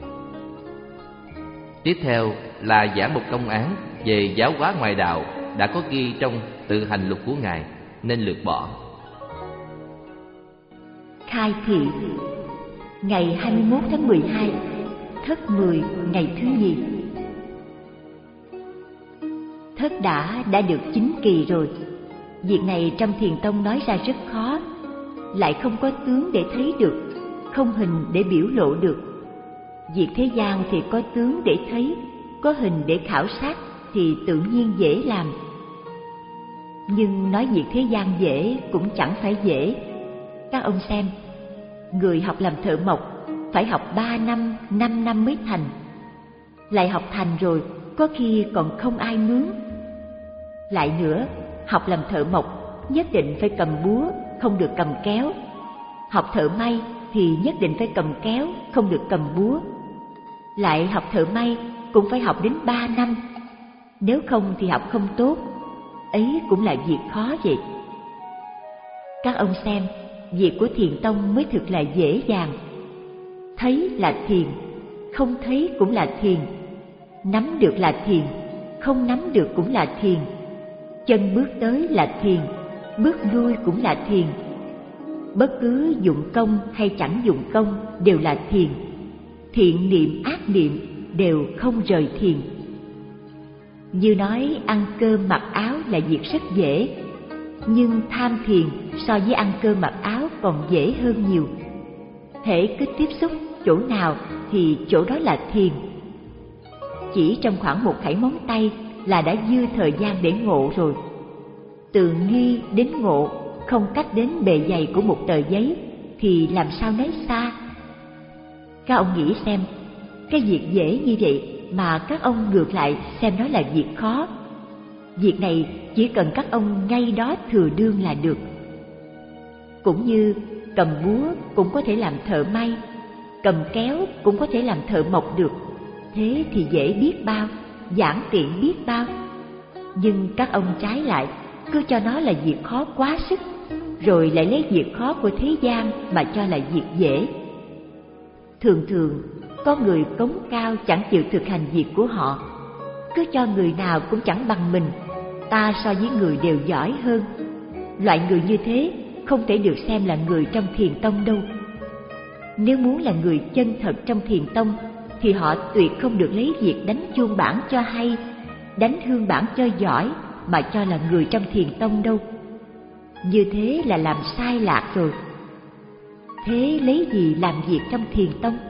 Tiếp theo là giảng một công án về giáo hóa ngoại đạo đã có ghi trong tự hành lục của Ngài, nên lược bỏ. Khai thị ngày hai mươi mốt tháng mười hai, Thất mười ngày thứ nhì. Thất đã đã được chín kỳ rồi. Việc này trong Thiền Tông nói ra rất khó, lại không có tướng để thấy được, không hình để biểu lộ được. Việc thế gian thì có tướng để thấy, có hình để khảo sát thì tự nhiên dễ làm. Nhưng nói việc thế gian dễ cũng chẳng phải dễ. Các ông xem, người học làm thợ mộc phải học ba năm, năm năm mới thành. Lại học thành rồi, có khi còn không ai mướn. Lại nữa, học làm thợ mộc nhất định phải cầm búa, không được cầm kéo. Học thợ may thì nhất định phải cầm kéo, không được cầm búa. Lại học thợ may cũng phải học đến ba năm, nếu không thì học không tốt. Ấy cũng là việc khó vậy. Các ông xem, việc của Thiền Tông mới thực là dễ dàng. Thấy là thiền, không thấy cũng là thiền. Nắm được là thiền, không nắm được cũng là thiền. Chân bước tới là thiền, bước lui cũng là thiền. Bất cứ dụng công hay chẳng dụng công đều là thiền. Thiện niệm ác niệm đều không rời thiền. Như nói ăn cơm mặc áo là việc rất dễ, nhưng tham thiền so với ăn cơm mặc áo còn dễ hơn nhiều. Hễ cứ tiếp xúc chỗ nào thì chỗ đó là thiền. Chỉ trong khoảng một khẩy móng tay là đã dư thời gian để ngộ rồi. Từ nghi đến ngộ không cách đến bề dày của một tờ giấy thì làm sao nấy xa. Các ông nghĩ xem, cái việc dễ như vậy mà các ông ngược lại xem nó là việc khó. Việc này chỉ cần các ông ngay đó thừa đương là được. Cũng như cầm búa cũng có thể làm thợ may, cầm kéo cũng có thể làm thợ mộc được. Thế thì dễ biết bao, giản tiện biết bao. Nhưng các ông trái lại cứ cho nó là việc khó quá sức, rồi lại lấy việc khó của thế gian mà cho là việc dễ. Thường thường có người cống cao chẳng chịu thực hành việc của họ, cứ cho người nào cũng chẳng bằng mình, ta so với người đều giỏi hơn. Loại người như thế không thể được xem là người trong Thiền Tông đâu. Nếu muốn là người chân thật trong Thiền Tông thì họ tuyệt không được lấy việc đánh chuông bản cho hay, đánh hương bản cho giỏi mà cho là người trong Thiền Tông đâu. Như thế là làm sai lạc rồi. thế lấy gì làm việc trong thiền tông?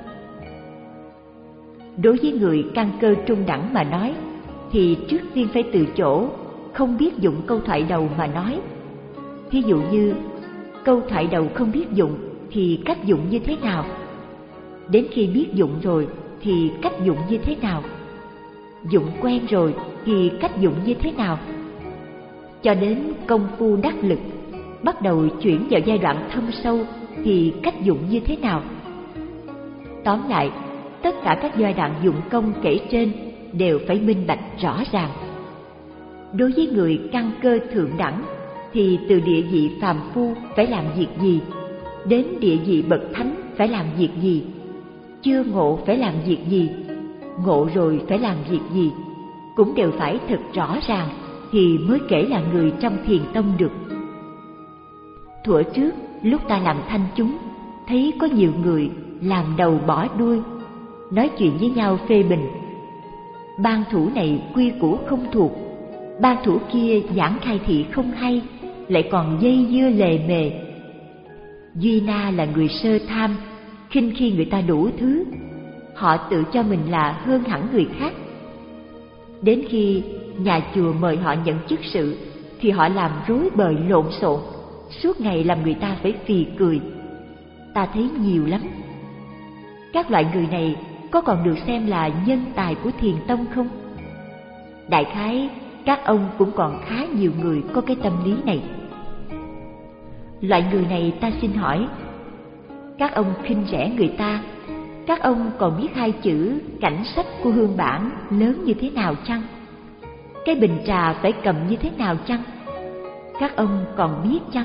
Đối với người căn cơ trung đẳng mà nói, thì trước tiên phải từ chỗ không biết dụng câu thoại đầu mà nói. Ví dụ như câu thoại đầu không biết dụng thì cách dụng như thế nào? Đến khi biết dụng rồi thì cách dụng như thế nào? Dụng quen rồi thì cách dụng như thế nào? Cho đến công phu đắc lực, bắt đầu chuyển vào giai đoạn thâm sâu thì cách dụng như thế nào? Tóm lại, tất cả các giai đoạn dụng công kể trên đều phải minh bạch rõ ràng. Đối với người căn cơ thượng đẳng thì từ địa vị phàm phu phải làm việc gì, đến địa vị bậc thánh phải làm việc gì, chưa ngộ phải làm việc gì, ngộ rồi phải làm việc gì, cũng đều phải thật rõ ràng thì mới kể là người trong thiền tông được. Thuở trước, lúc ta làm thanh chúng, thấy có nhiều người làm đầu bỏ đuôi, nói chuyện với nhau phê bình. Ban thủ này quy củ không thuộc, ban thủ kia giảng khai thị không hay, lại còn dây dưa lề mề. Duy Na là người sơ tham, khinh khi người ta đủ thứ, họ tự cho mình là hơn hẳn người khác. Đến khi nhà chùa mời họ nhận chức sự thì họ làm rối bời lộn xộn, suốt ngày làm người ta phải phì cười. Ta thấy nhiều lắm. Các loại người này có còn được xem là nhân tài của thiền tông không? Đại khái các ông cũng còn khá nhiều người có cái tâm lý này. Loại người này ta xin hỏi, các ông khinh rẻ người ta, các ông còn biết hai chữ cảnh sách của Hương Bản lớn như thế nào chăng? Cái bình trà phải cầm như thế nào chăng? Các ông còn biết chăng?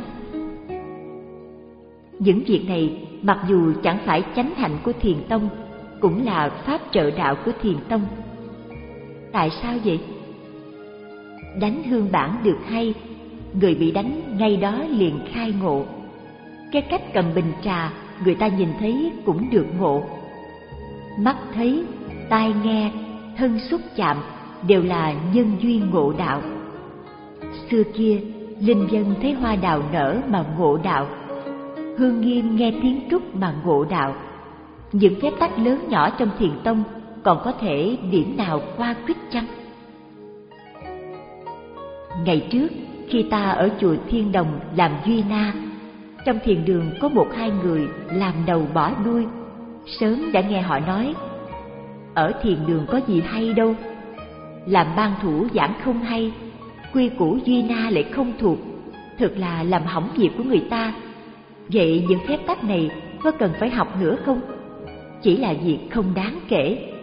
Những việc này mặc dù chẳng phải chánh hạnh của thiền tông, cũng là pháp trợ đạo của thiền tông. Tại sao vậy? Đánh Hương Bản được hay, người bị đánh ngay đó liền khai ngộ. Cái cách cầm bình trà người ta nhìn thấy cũng được ngộ. Mắt thấy, tai nghe, thân xúc chạm đều là nhân duyên ngộ đạo. Xưa kia, linh dân thấy hoa đào nở mà ngộ đạo, Hương Nghiêm nghe tiếng trúc mà ngộ đạo. Những phép tắc lớn nhỏ trong thiền tông còn có thể điểm nào qua quýt chăng? Ngày trước, khi ta ở chùa Thiên Đồng làm Duy Na, trong thiền đường có một hai người làm đầu bỏ đuôi. Sớm đã nghe họ nói, ở thiền đường có gì hay đâu, làm ban thủ giảng không hay, quy củ Duy Na lại không thuộc, thực là làm hỏng việc của người ta. Vậy những phép tắc này có cần phải học nữa không? Chỉ là việc không đáng kể.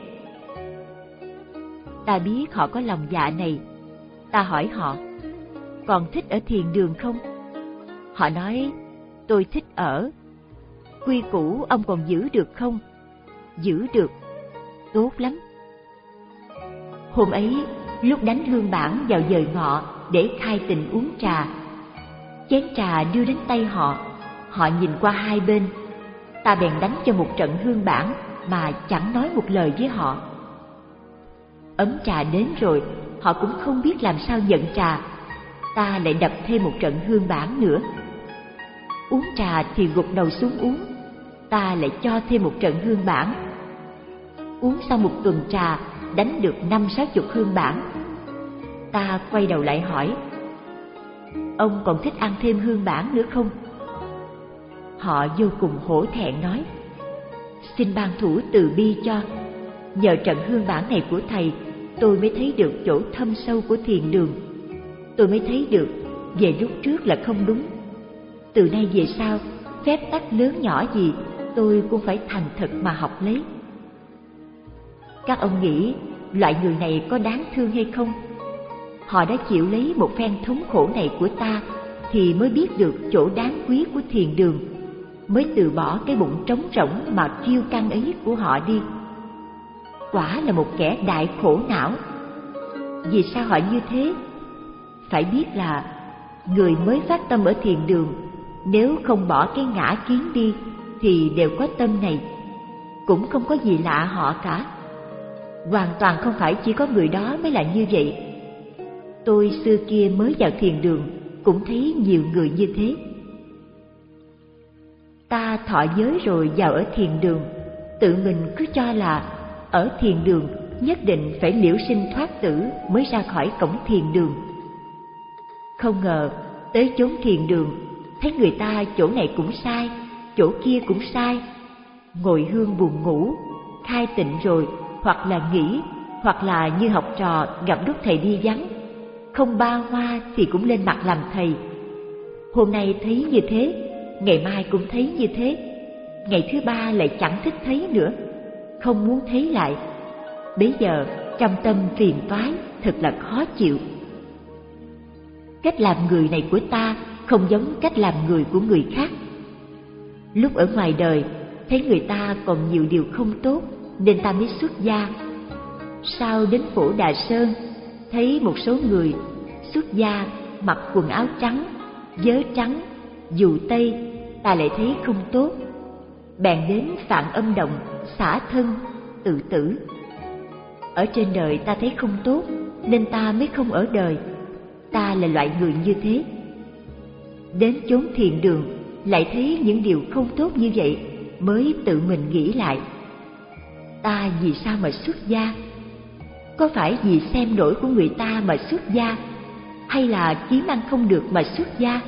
Ta biết họ có lòng dạ này. Ta hỏi họ, còn thích ở thiền đường không? Họ nói, tôi thích ở. Quy củ ông còn giữ được không? Giữ được. Tốt lắm. Hôm ấy, lúc đánh Hương Bản vào dời ngọ để khai tình uống trà, chén trà đưa đến tay họ, họ nhìn qua hai bên. Ta bèn đánh cho một trận Hương Bản mà chẳng nói một lời với họ. Ấm trà đến rồi, họ cũng không biết làm sao nhận trà. Ta lại đập thêm một trận Hương Bản nữa. Uống trà thì gục đầu xuống uống, ta lại cho thêm một trận Hương Bản. Uống sau một tuần trà, đánh được năm sáu chục Hương Bản. Ta quay đầu lại hỏi, ông còn thích ăn thêm Hương Bản nữa không? Họ vô cùng hổ thẹn nói, xin ban thủ từ bi cho. Nhờ trận Hương Bản này của thầy, tôi mới thấy được chỗ thâm sâu của thiền đường. Tôi mới thấy được về lúc trước là không đúng. Từ nay về sau, phép tắc lớn nhỏ gì tôi cũng phải thành thật mà học lấy. Các ông nghĩ loại người này có đáng thương hay không? Họ đã chịu lấy một phen thống khổ này của ta thì mới biết được chỗ đáng quý của thiền đường, mới từ bỏ cái bụng trống rỗng mà kiêu căng ấy của họ đi. Quả là một kẻ đại khổ não. Vì sao họ như thế? Phải biết là người mới phát tâm ở thiền đường, nếu không bỏ cái ngã kiến đi thì đều có tâm này. Cũng không có gì lạ họ cả. Hoàn toàn không phải chỉ có người đó mới là như vậy. Tôi xưa kia mới vào thiền đường cũng thấy nhiều người như thế. Ta thọ giới rồi vào ở thiền đường, tự mình cứ cho là ở thiền đường nhất định phải liễu sinh thoát tử mới ra khỏi cổng thiền đường. Không ngờ tới chốn thiền đường, thấy người ta chỗ này cũng sai, chỗ kia cũng sai. Ngồi hương buồn ngủ, khai tịnh rồi, hoặc là nghỉ, hoặc là như học trò gặp lúc thầy đi vắng, không ba hoa thì cũng lên mặt làm thầy. Hôm nay thấy như thế, ngày mai cũng thấy như thế, ngày thứ ba lại chẳng thích thấy nữa, không muốn thấy lại. Bấy giờ trong tâm phiền toái, thật là khó chịu. Cách làm người này của ta không giống cách làm người của người khác. Lúc ở ngoài đời thấy người ta còn nhiều điều không tốt nên ta mới xuất gia. Sau đến Phổ Đà Sơn, thấy một số người xuất gia mặc quần áo trắng, vớ trắng, dù tây, ta lại thấy không tốt. Bèn đến Phạn Âm Động xả thân, tự tử. Ở trên đời ta thấy không tốt nên ta mới không ở đời. Ta là loại người như thế. Đến chốn thiền đường lại thấy những điều không tốt như vậy, mới tự mình nghĩ lại. Ta vì sao mà xuất gia? Có phải vì xem nổi của người ta mà xuất gia, hay là kiếm ăn không được mà xuất gia?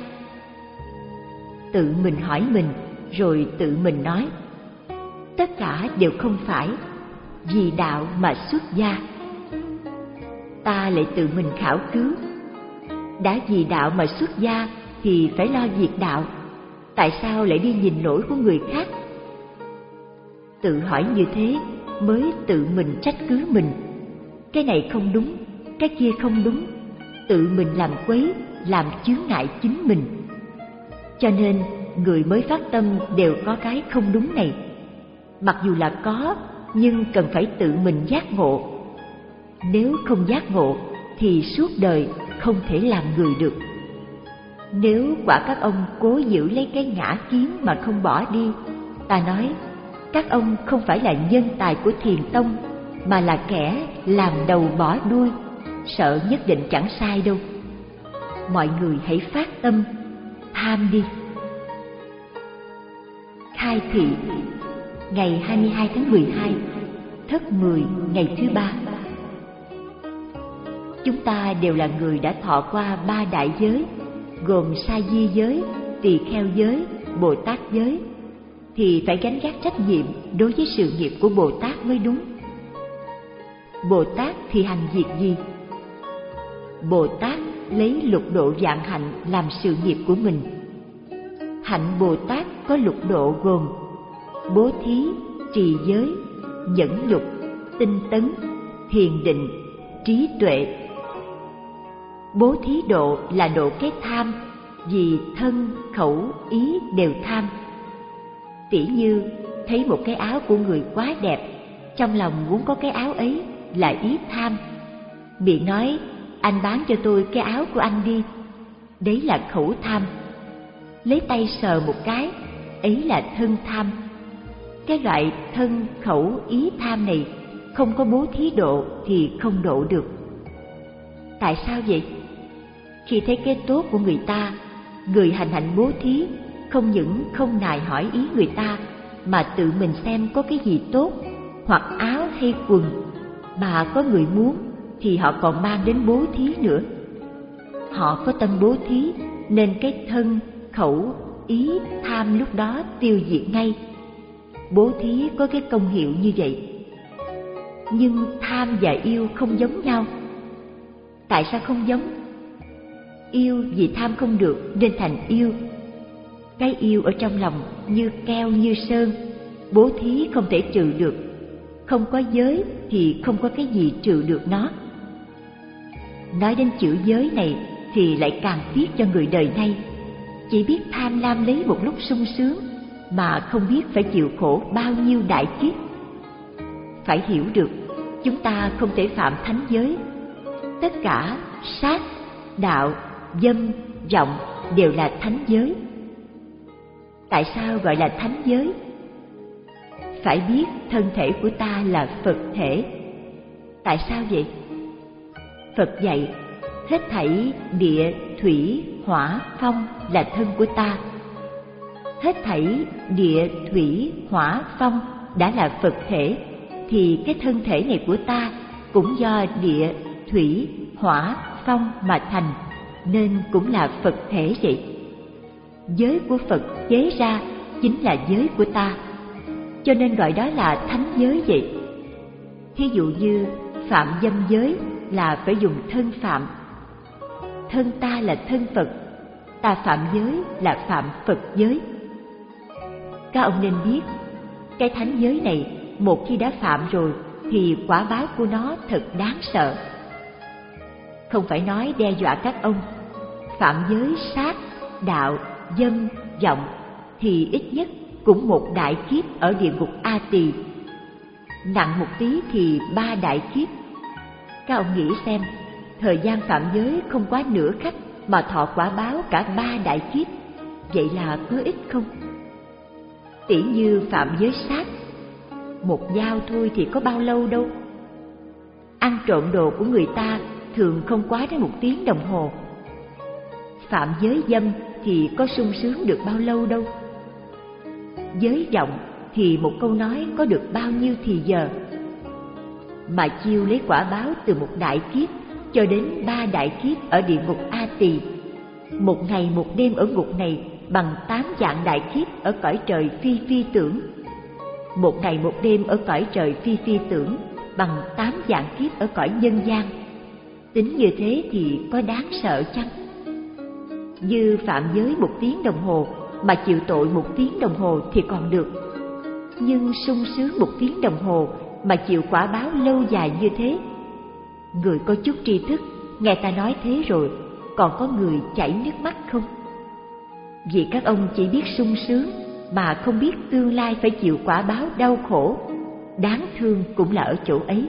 Tự mình hỏi mình, rồi tự mình nói, tất cả đều không phải, vì đạo mà xuất gia. Ta lại tự mình khảo cứu, đã vì đạo mà xuất gia thì phải lo việc đạo, tại sao lại đi nhìn lỗi của người khác? Tự hỏi như thế mới tự mình trách cứ mình. Cái này không đúng, cái kia không đúng, tự mình làm quấy, làm chướng ngại chính mình. Cho nên người mới phát tâm đều có cái không đúng này. Mặc dù là có, nhưng cần phải tự mình giác ngộ. Nếu không giác ngộ thì suốt đời không thể làm người được. Nếu quả các ông cố giữ lấy cái ngã kiếm mà không bỏ đi, ta nói các ông không phải là nhân tài của Thiền Tông, mà là kẻ làm đầu bỏ đuôi, sợ nhất định chẳng sai đâu. Mọi người hãy phát tâm tham đi. Khai thị, ngày hai mươi hai tháng mười hai, Thất mười, ngày thứ ba. Chúng ta đều là người đã thọ qua ba đại giới, gồm sa di giới, tỳ kheo giới, Bồ Tát giới, thì phải gánh vác trách nhiệm đối với sự nghiệp của Bồ Tát mới đúng. Bồ Tát thì hành việc gì? Bồ Tát lấy lục độ vạn hạnh làm sự nghiệp của mình. Hạnh Bồ Tát có lục độ gồm bố thí, trì giới, nhẫn nhục, tinh tấn, thiền định, trí tuệ. Bố thí độ là độ cái tham, vì thân, khẩu, ý đều tham. Tỉ như thấy một cái áo của người quá đẹp, trong lòng muốn có cái áo ấy là ý tham. Miệng nói, anh bán cho tôi cái áo của anh đi, đấy là khẩu tham. Lấy tay sờ một cái, ấy là thân tham. Cái loại thân, khẩu, ý tham này không có bố thí độ thì không độ được. Tại sao vậy? Khi thấy cái tốt của người ta, người hành hạnh bố thí không những không nài hỏi ý người ta, mà tự mình xem có cái gì tốt, hoặc áo hay quần, mà có người muốn thì họ còn mang đến bố thí nữa. Họ có tâm bố thí nên cái thân, khẩu, ý, tham lúc đó tiêu diệt ngay. Bố thí có cái công hiệu như vậy. Nhưng tham và yêu không giống nhau. Tại sao không giống? Yêu vì tham không được nên thành yêu. Cái yêu ở trong lòng như keo như sơn, bố thí không thể trừ được. Không có giới thì không có cái gì trừ được nó. Nói đến chữ giới này thì lại càng tiếc cho người đời nay. Chỉ biết tham lam lấy một lúc sung sướng, mà không biết phải chịu khổ bao nhiêu đại kiếp. Phải hiểu được, chúng ta không thể phạm thánh giới. Tất cả sát, đạo, dâm, vọng đều là thánh giới. Tại sao gọi là thánh giới? Phải biết thân thể của ta là Phật thể. Tại sao vậy? Phật dạy, hết thảy địa, thủy, hỏa, phong là thân của ta. hết thảy địa, thủy, hỏa, phong đã là Phật thể, thì cái thân thể này của ta cũng do địa, thủy, hỏa, phong mà thành, nên cũng là Phật thể vậy. Giới của Phật chế ra chính là giới của ta, cho nên gọi đó là thánh giới vậy. Thí dụ như phạm dâm giới là phải dùng thân phạm. Thân ta là thân Phật, ta phạm giới là phạm Phật giới. Các ông nên biết, cái thánh giới này một khi đã phạm rồi thì quả báo của nó thật đáng sợ. Không phải nói đe dọa các ông, phạm giới sát, đạo, dâm, vọng thì ít nhất cũng một đại kiếp ở địa ngục A Tỳ. Nặng một tí thì ba đại kiếp. Các ông nghĩ xem, thời gian phạm giới không quá nửa khắc mà thọ quả báo cả ba đại kiếp, vậy là có ít không? Tỉ như phạm giới sát, một dao thôi thì có bao lâu đâu. Ăn trộm đồ của người ta thường không quá đến một tiếng đồng hồ. Phạm giới dâm thì có sung sướng được bao lâu đâu. Giới vọng thì một câu nói có được bao nhiêu thì giờ. Mà chiêu lấy quả báo từ một đại kiếp cho đến ba đại kiếp ở địa ngục A Tỳ. Một ngày một đêm ở ngục này bằng tám vạn đại kiếp ở cõi trời phi phi tưởng. Một ngày một đêm ở cõi trời phi phi tưởng bằng tám vạn kiếp ở cõi nhân gian. Tính như thế thì có đáng sợ chăng? Như phạm giới một tiếng đồng hồ mà chịu tội một tiếng đồng hồ thì còn được, nhưng sung sướng một tiếng đồng hồ mà chịu quả báo lâu dài như thế. Người có chút tri thức nghe ta nói thế rồi, còn có người chảy nước mắt không? Vì các ông chỉ biết sung sướng mà không biết tương lai phải chịu quả báo đau khổ. Đáng thương cũng là ở chỗ ấy.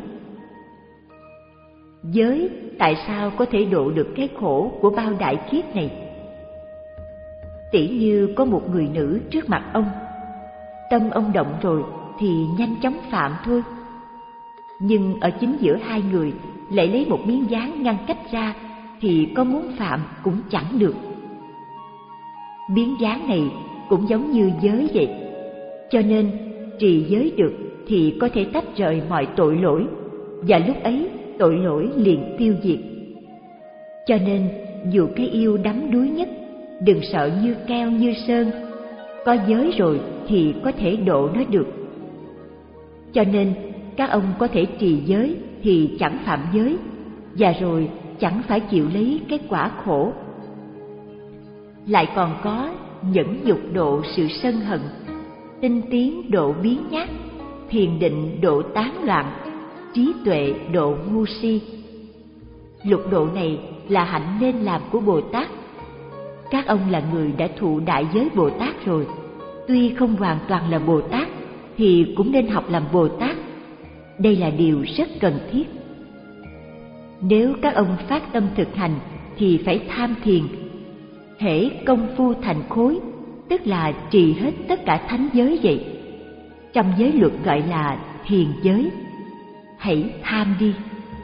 Giới tại sao có thể độ được cái khổ của bao đại kiếp này? Tỉ như có một người nữ trước mặt ông, tâm ông động rồi thì nhanh chóng phạm thôi. Nhưng ở chính giữa hai người lại lấy một miếng dán ngăn cách ra, thì có muốn phạm cũng chẳng được. Miếng dán này cũng giống như giới vậy, cho nên trì giới được thì có thể tách rời mọi tội lỗi, và lúc ấy tội lỗi liền tiêu diệt. Cho nên dù cái yêu đắm đuối nhất, đừng sợ như keo như sơn, có giới rồi thì có thể độ nó được. Cho nên các ông có thể trì giới thì chẳng phạm giới, và rồi chẳng phải chịu lấy cái quả khổ. Lại còn có nhẫn nhục độ sự sân hận, tinh tiến độ biến nhát, thiền định độ tán loạn, trí tuệ độ ngu si. Lục độ này là hạnh nên làm của Bồ Tát. Các ông là người đã thụ đại giới Bồ Tát rồi, tuy không hoàn toàn là Bồ Tát thì cũng nên học làm Bồ Tát. Đây là điều rất cần thiết. Nếu các ông phát tâm thực hành thì phải tham thiền. Hễ công phu thành khối, tức là trì hết tất cả thánh giới vậy. Trong giới luật gọi là thiền giới. Hãy tham đi.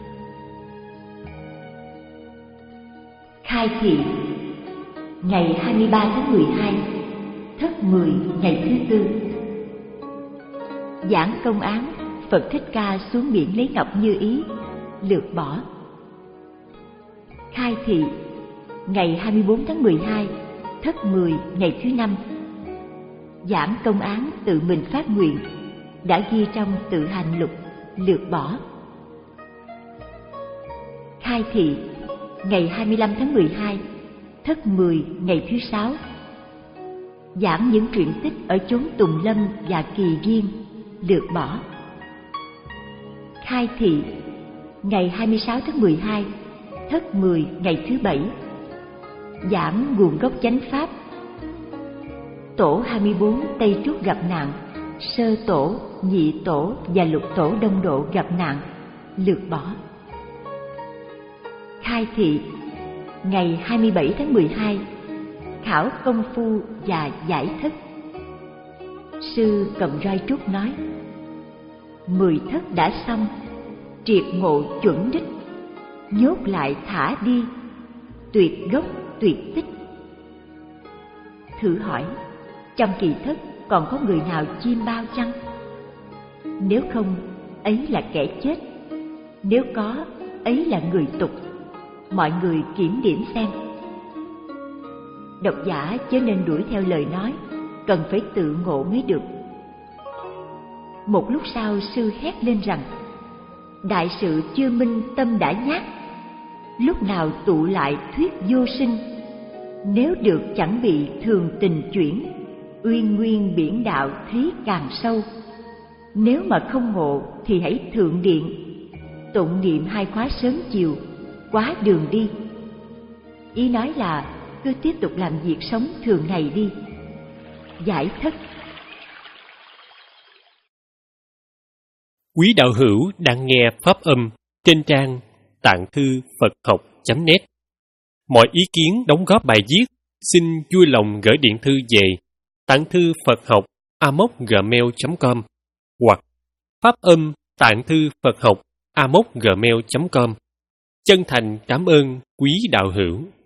Khai thị ngày hai mươi ba tháng mười hai, thất mười ngày thứ tư. Giảng công án Phật Thích Ca xuống biển lấy ngọc Như Ý, lược bỏ. Khai thị ngày hai mươi bốn tháng mười hai, thất mười ngày thứ năm. Giảng công án tự mình phát nguyện, đã ghi trong tự hành lục, lược bỏ. Khai thị ngày hai mươi lăm tháng mười hai, thất mười ngày thứ sáu. Giảng những truyện tích ở chốn Tùng Lâm và Kỳ Viên, lược bỏ. Khai thị ngày hai mươi sáu tháng mười hai, thất mười ngày thứ bảy. Giảng nguồn gốc chánh pháp. Tổ hai mươi bốn Tây Trúc gặp nạn, sơ tổ, nhị tổ và lục tổ Đông Độ gặp nạn, lược bỏ. Khai thị ngày hai mươi bảy tháng mười hai, khảo công phu và giải thất. Sư Cầm Roi Trúc nói: mười thất đã xong, triệt ngộ chuẩn đích, nhốt lại thả đi, tuyệt gốc tuyệt tích. Thử hỏi, trong kỳ thất còn có người nào chiêm bao chăng? Nếu không, ấy là kẻ chết. Nếu có, ấy là người tục. Mọi người kiểm điểm xem. Độc giả chớ nên đuổi theo lời nói, cần phải tự ngộ mới được. Một lúc sau, sư hét lên rằng: đại sự chưa minh tâm đã nhát, lúc nào tụ lại thuyết vô sinh. Nếu được chẳng bị thường tình chuyển, uyên nguyên biển đạo thấy càng sâu. Nếu mà không ngộ thì hãy thượng điện, tụng niệm hai khóa sớm chiều, quá đường đi. Ý nói là cứ tiếp tục làm việc sống thường ngày đi. Giải thích. Quý đạo hữu đang nghe pháp âm trên trang tạng thư Phật học chấm net. Mọi ý kiến đóng góp bài viết xin vui lòng gửi điện thư về tạng thư Phật học a mốc gmail chấm com hoặc pháp âm tạng thư Phật học a mốc gmail chấm com. Chân thành cảm ơn quý đạo hữu.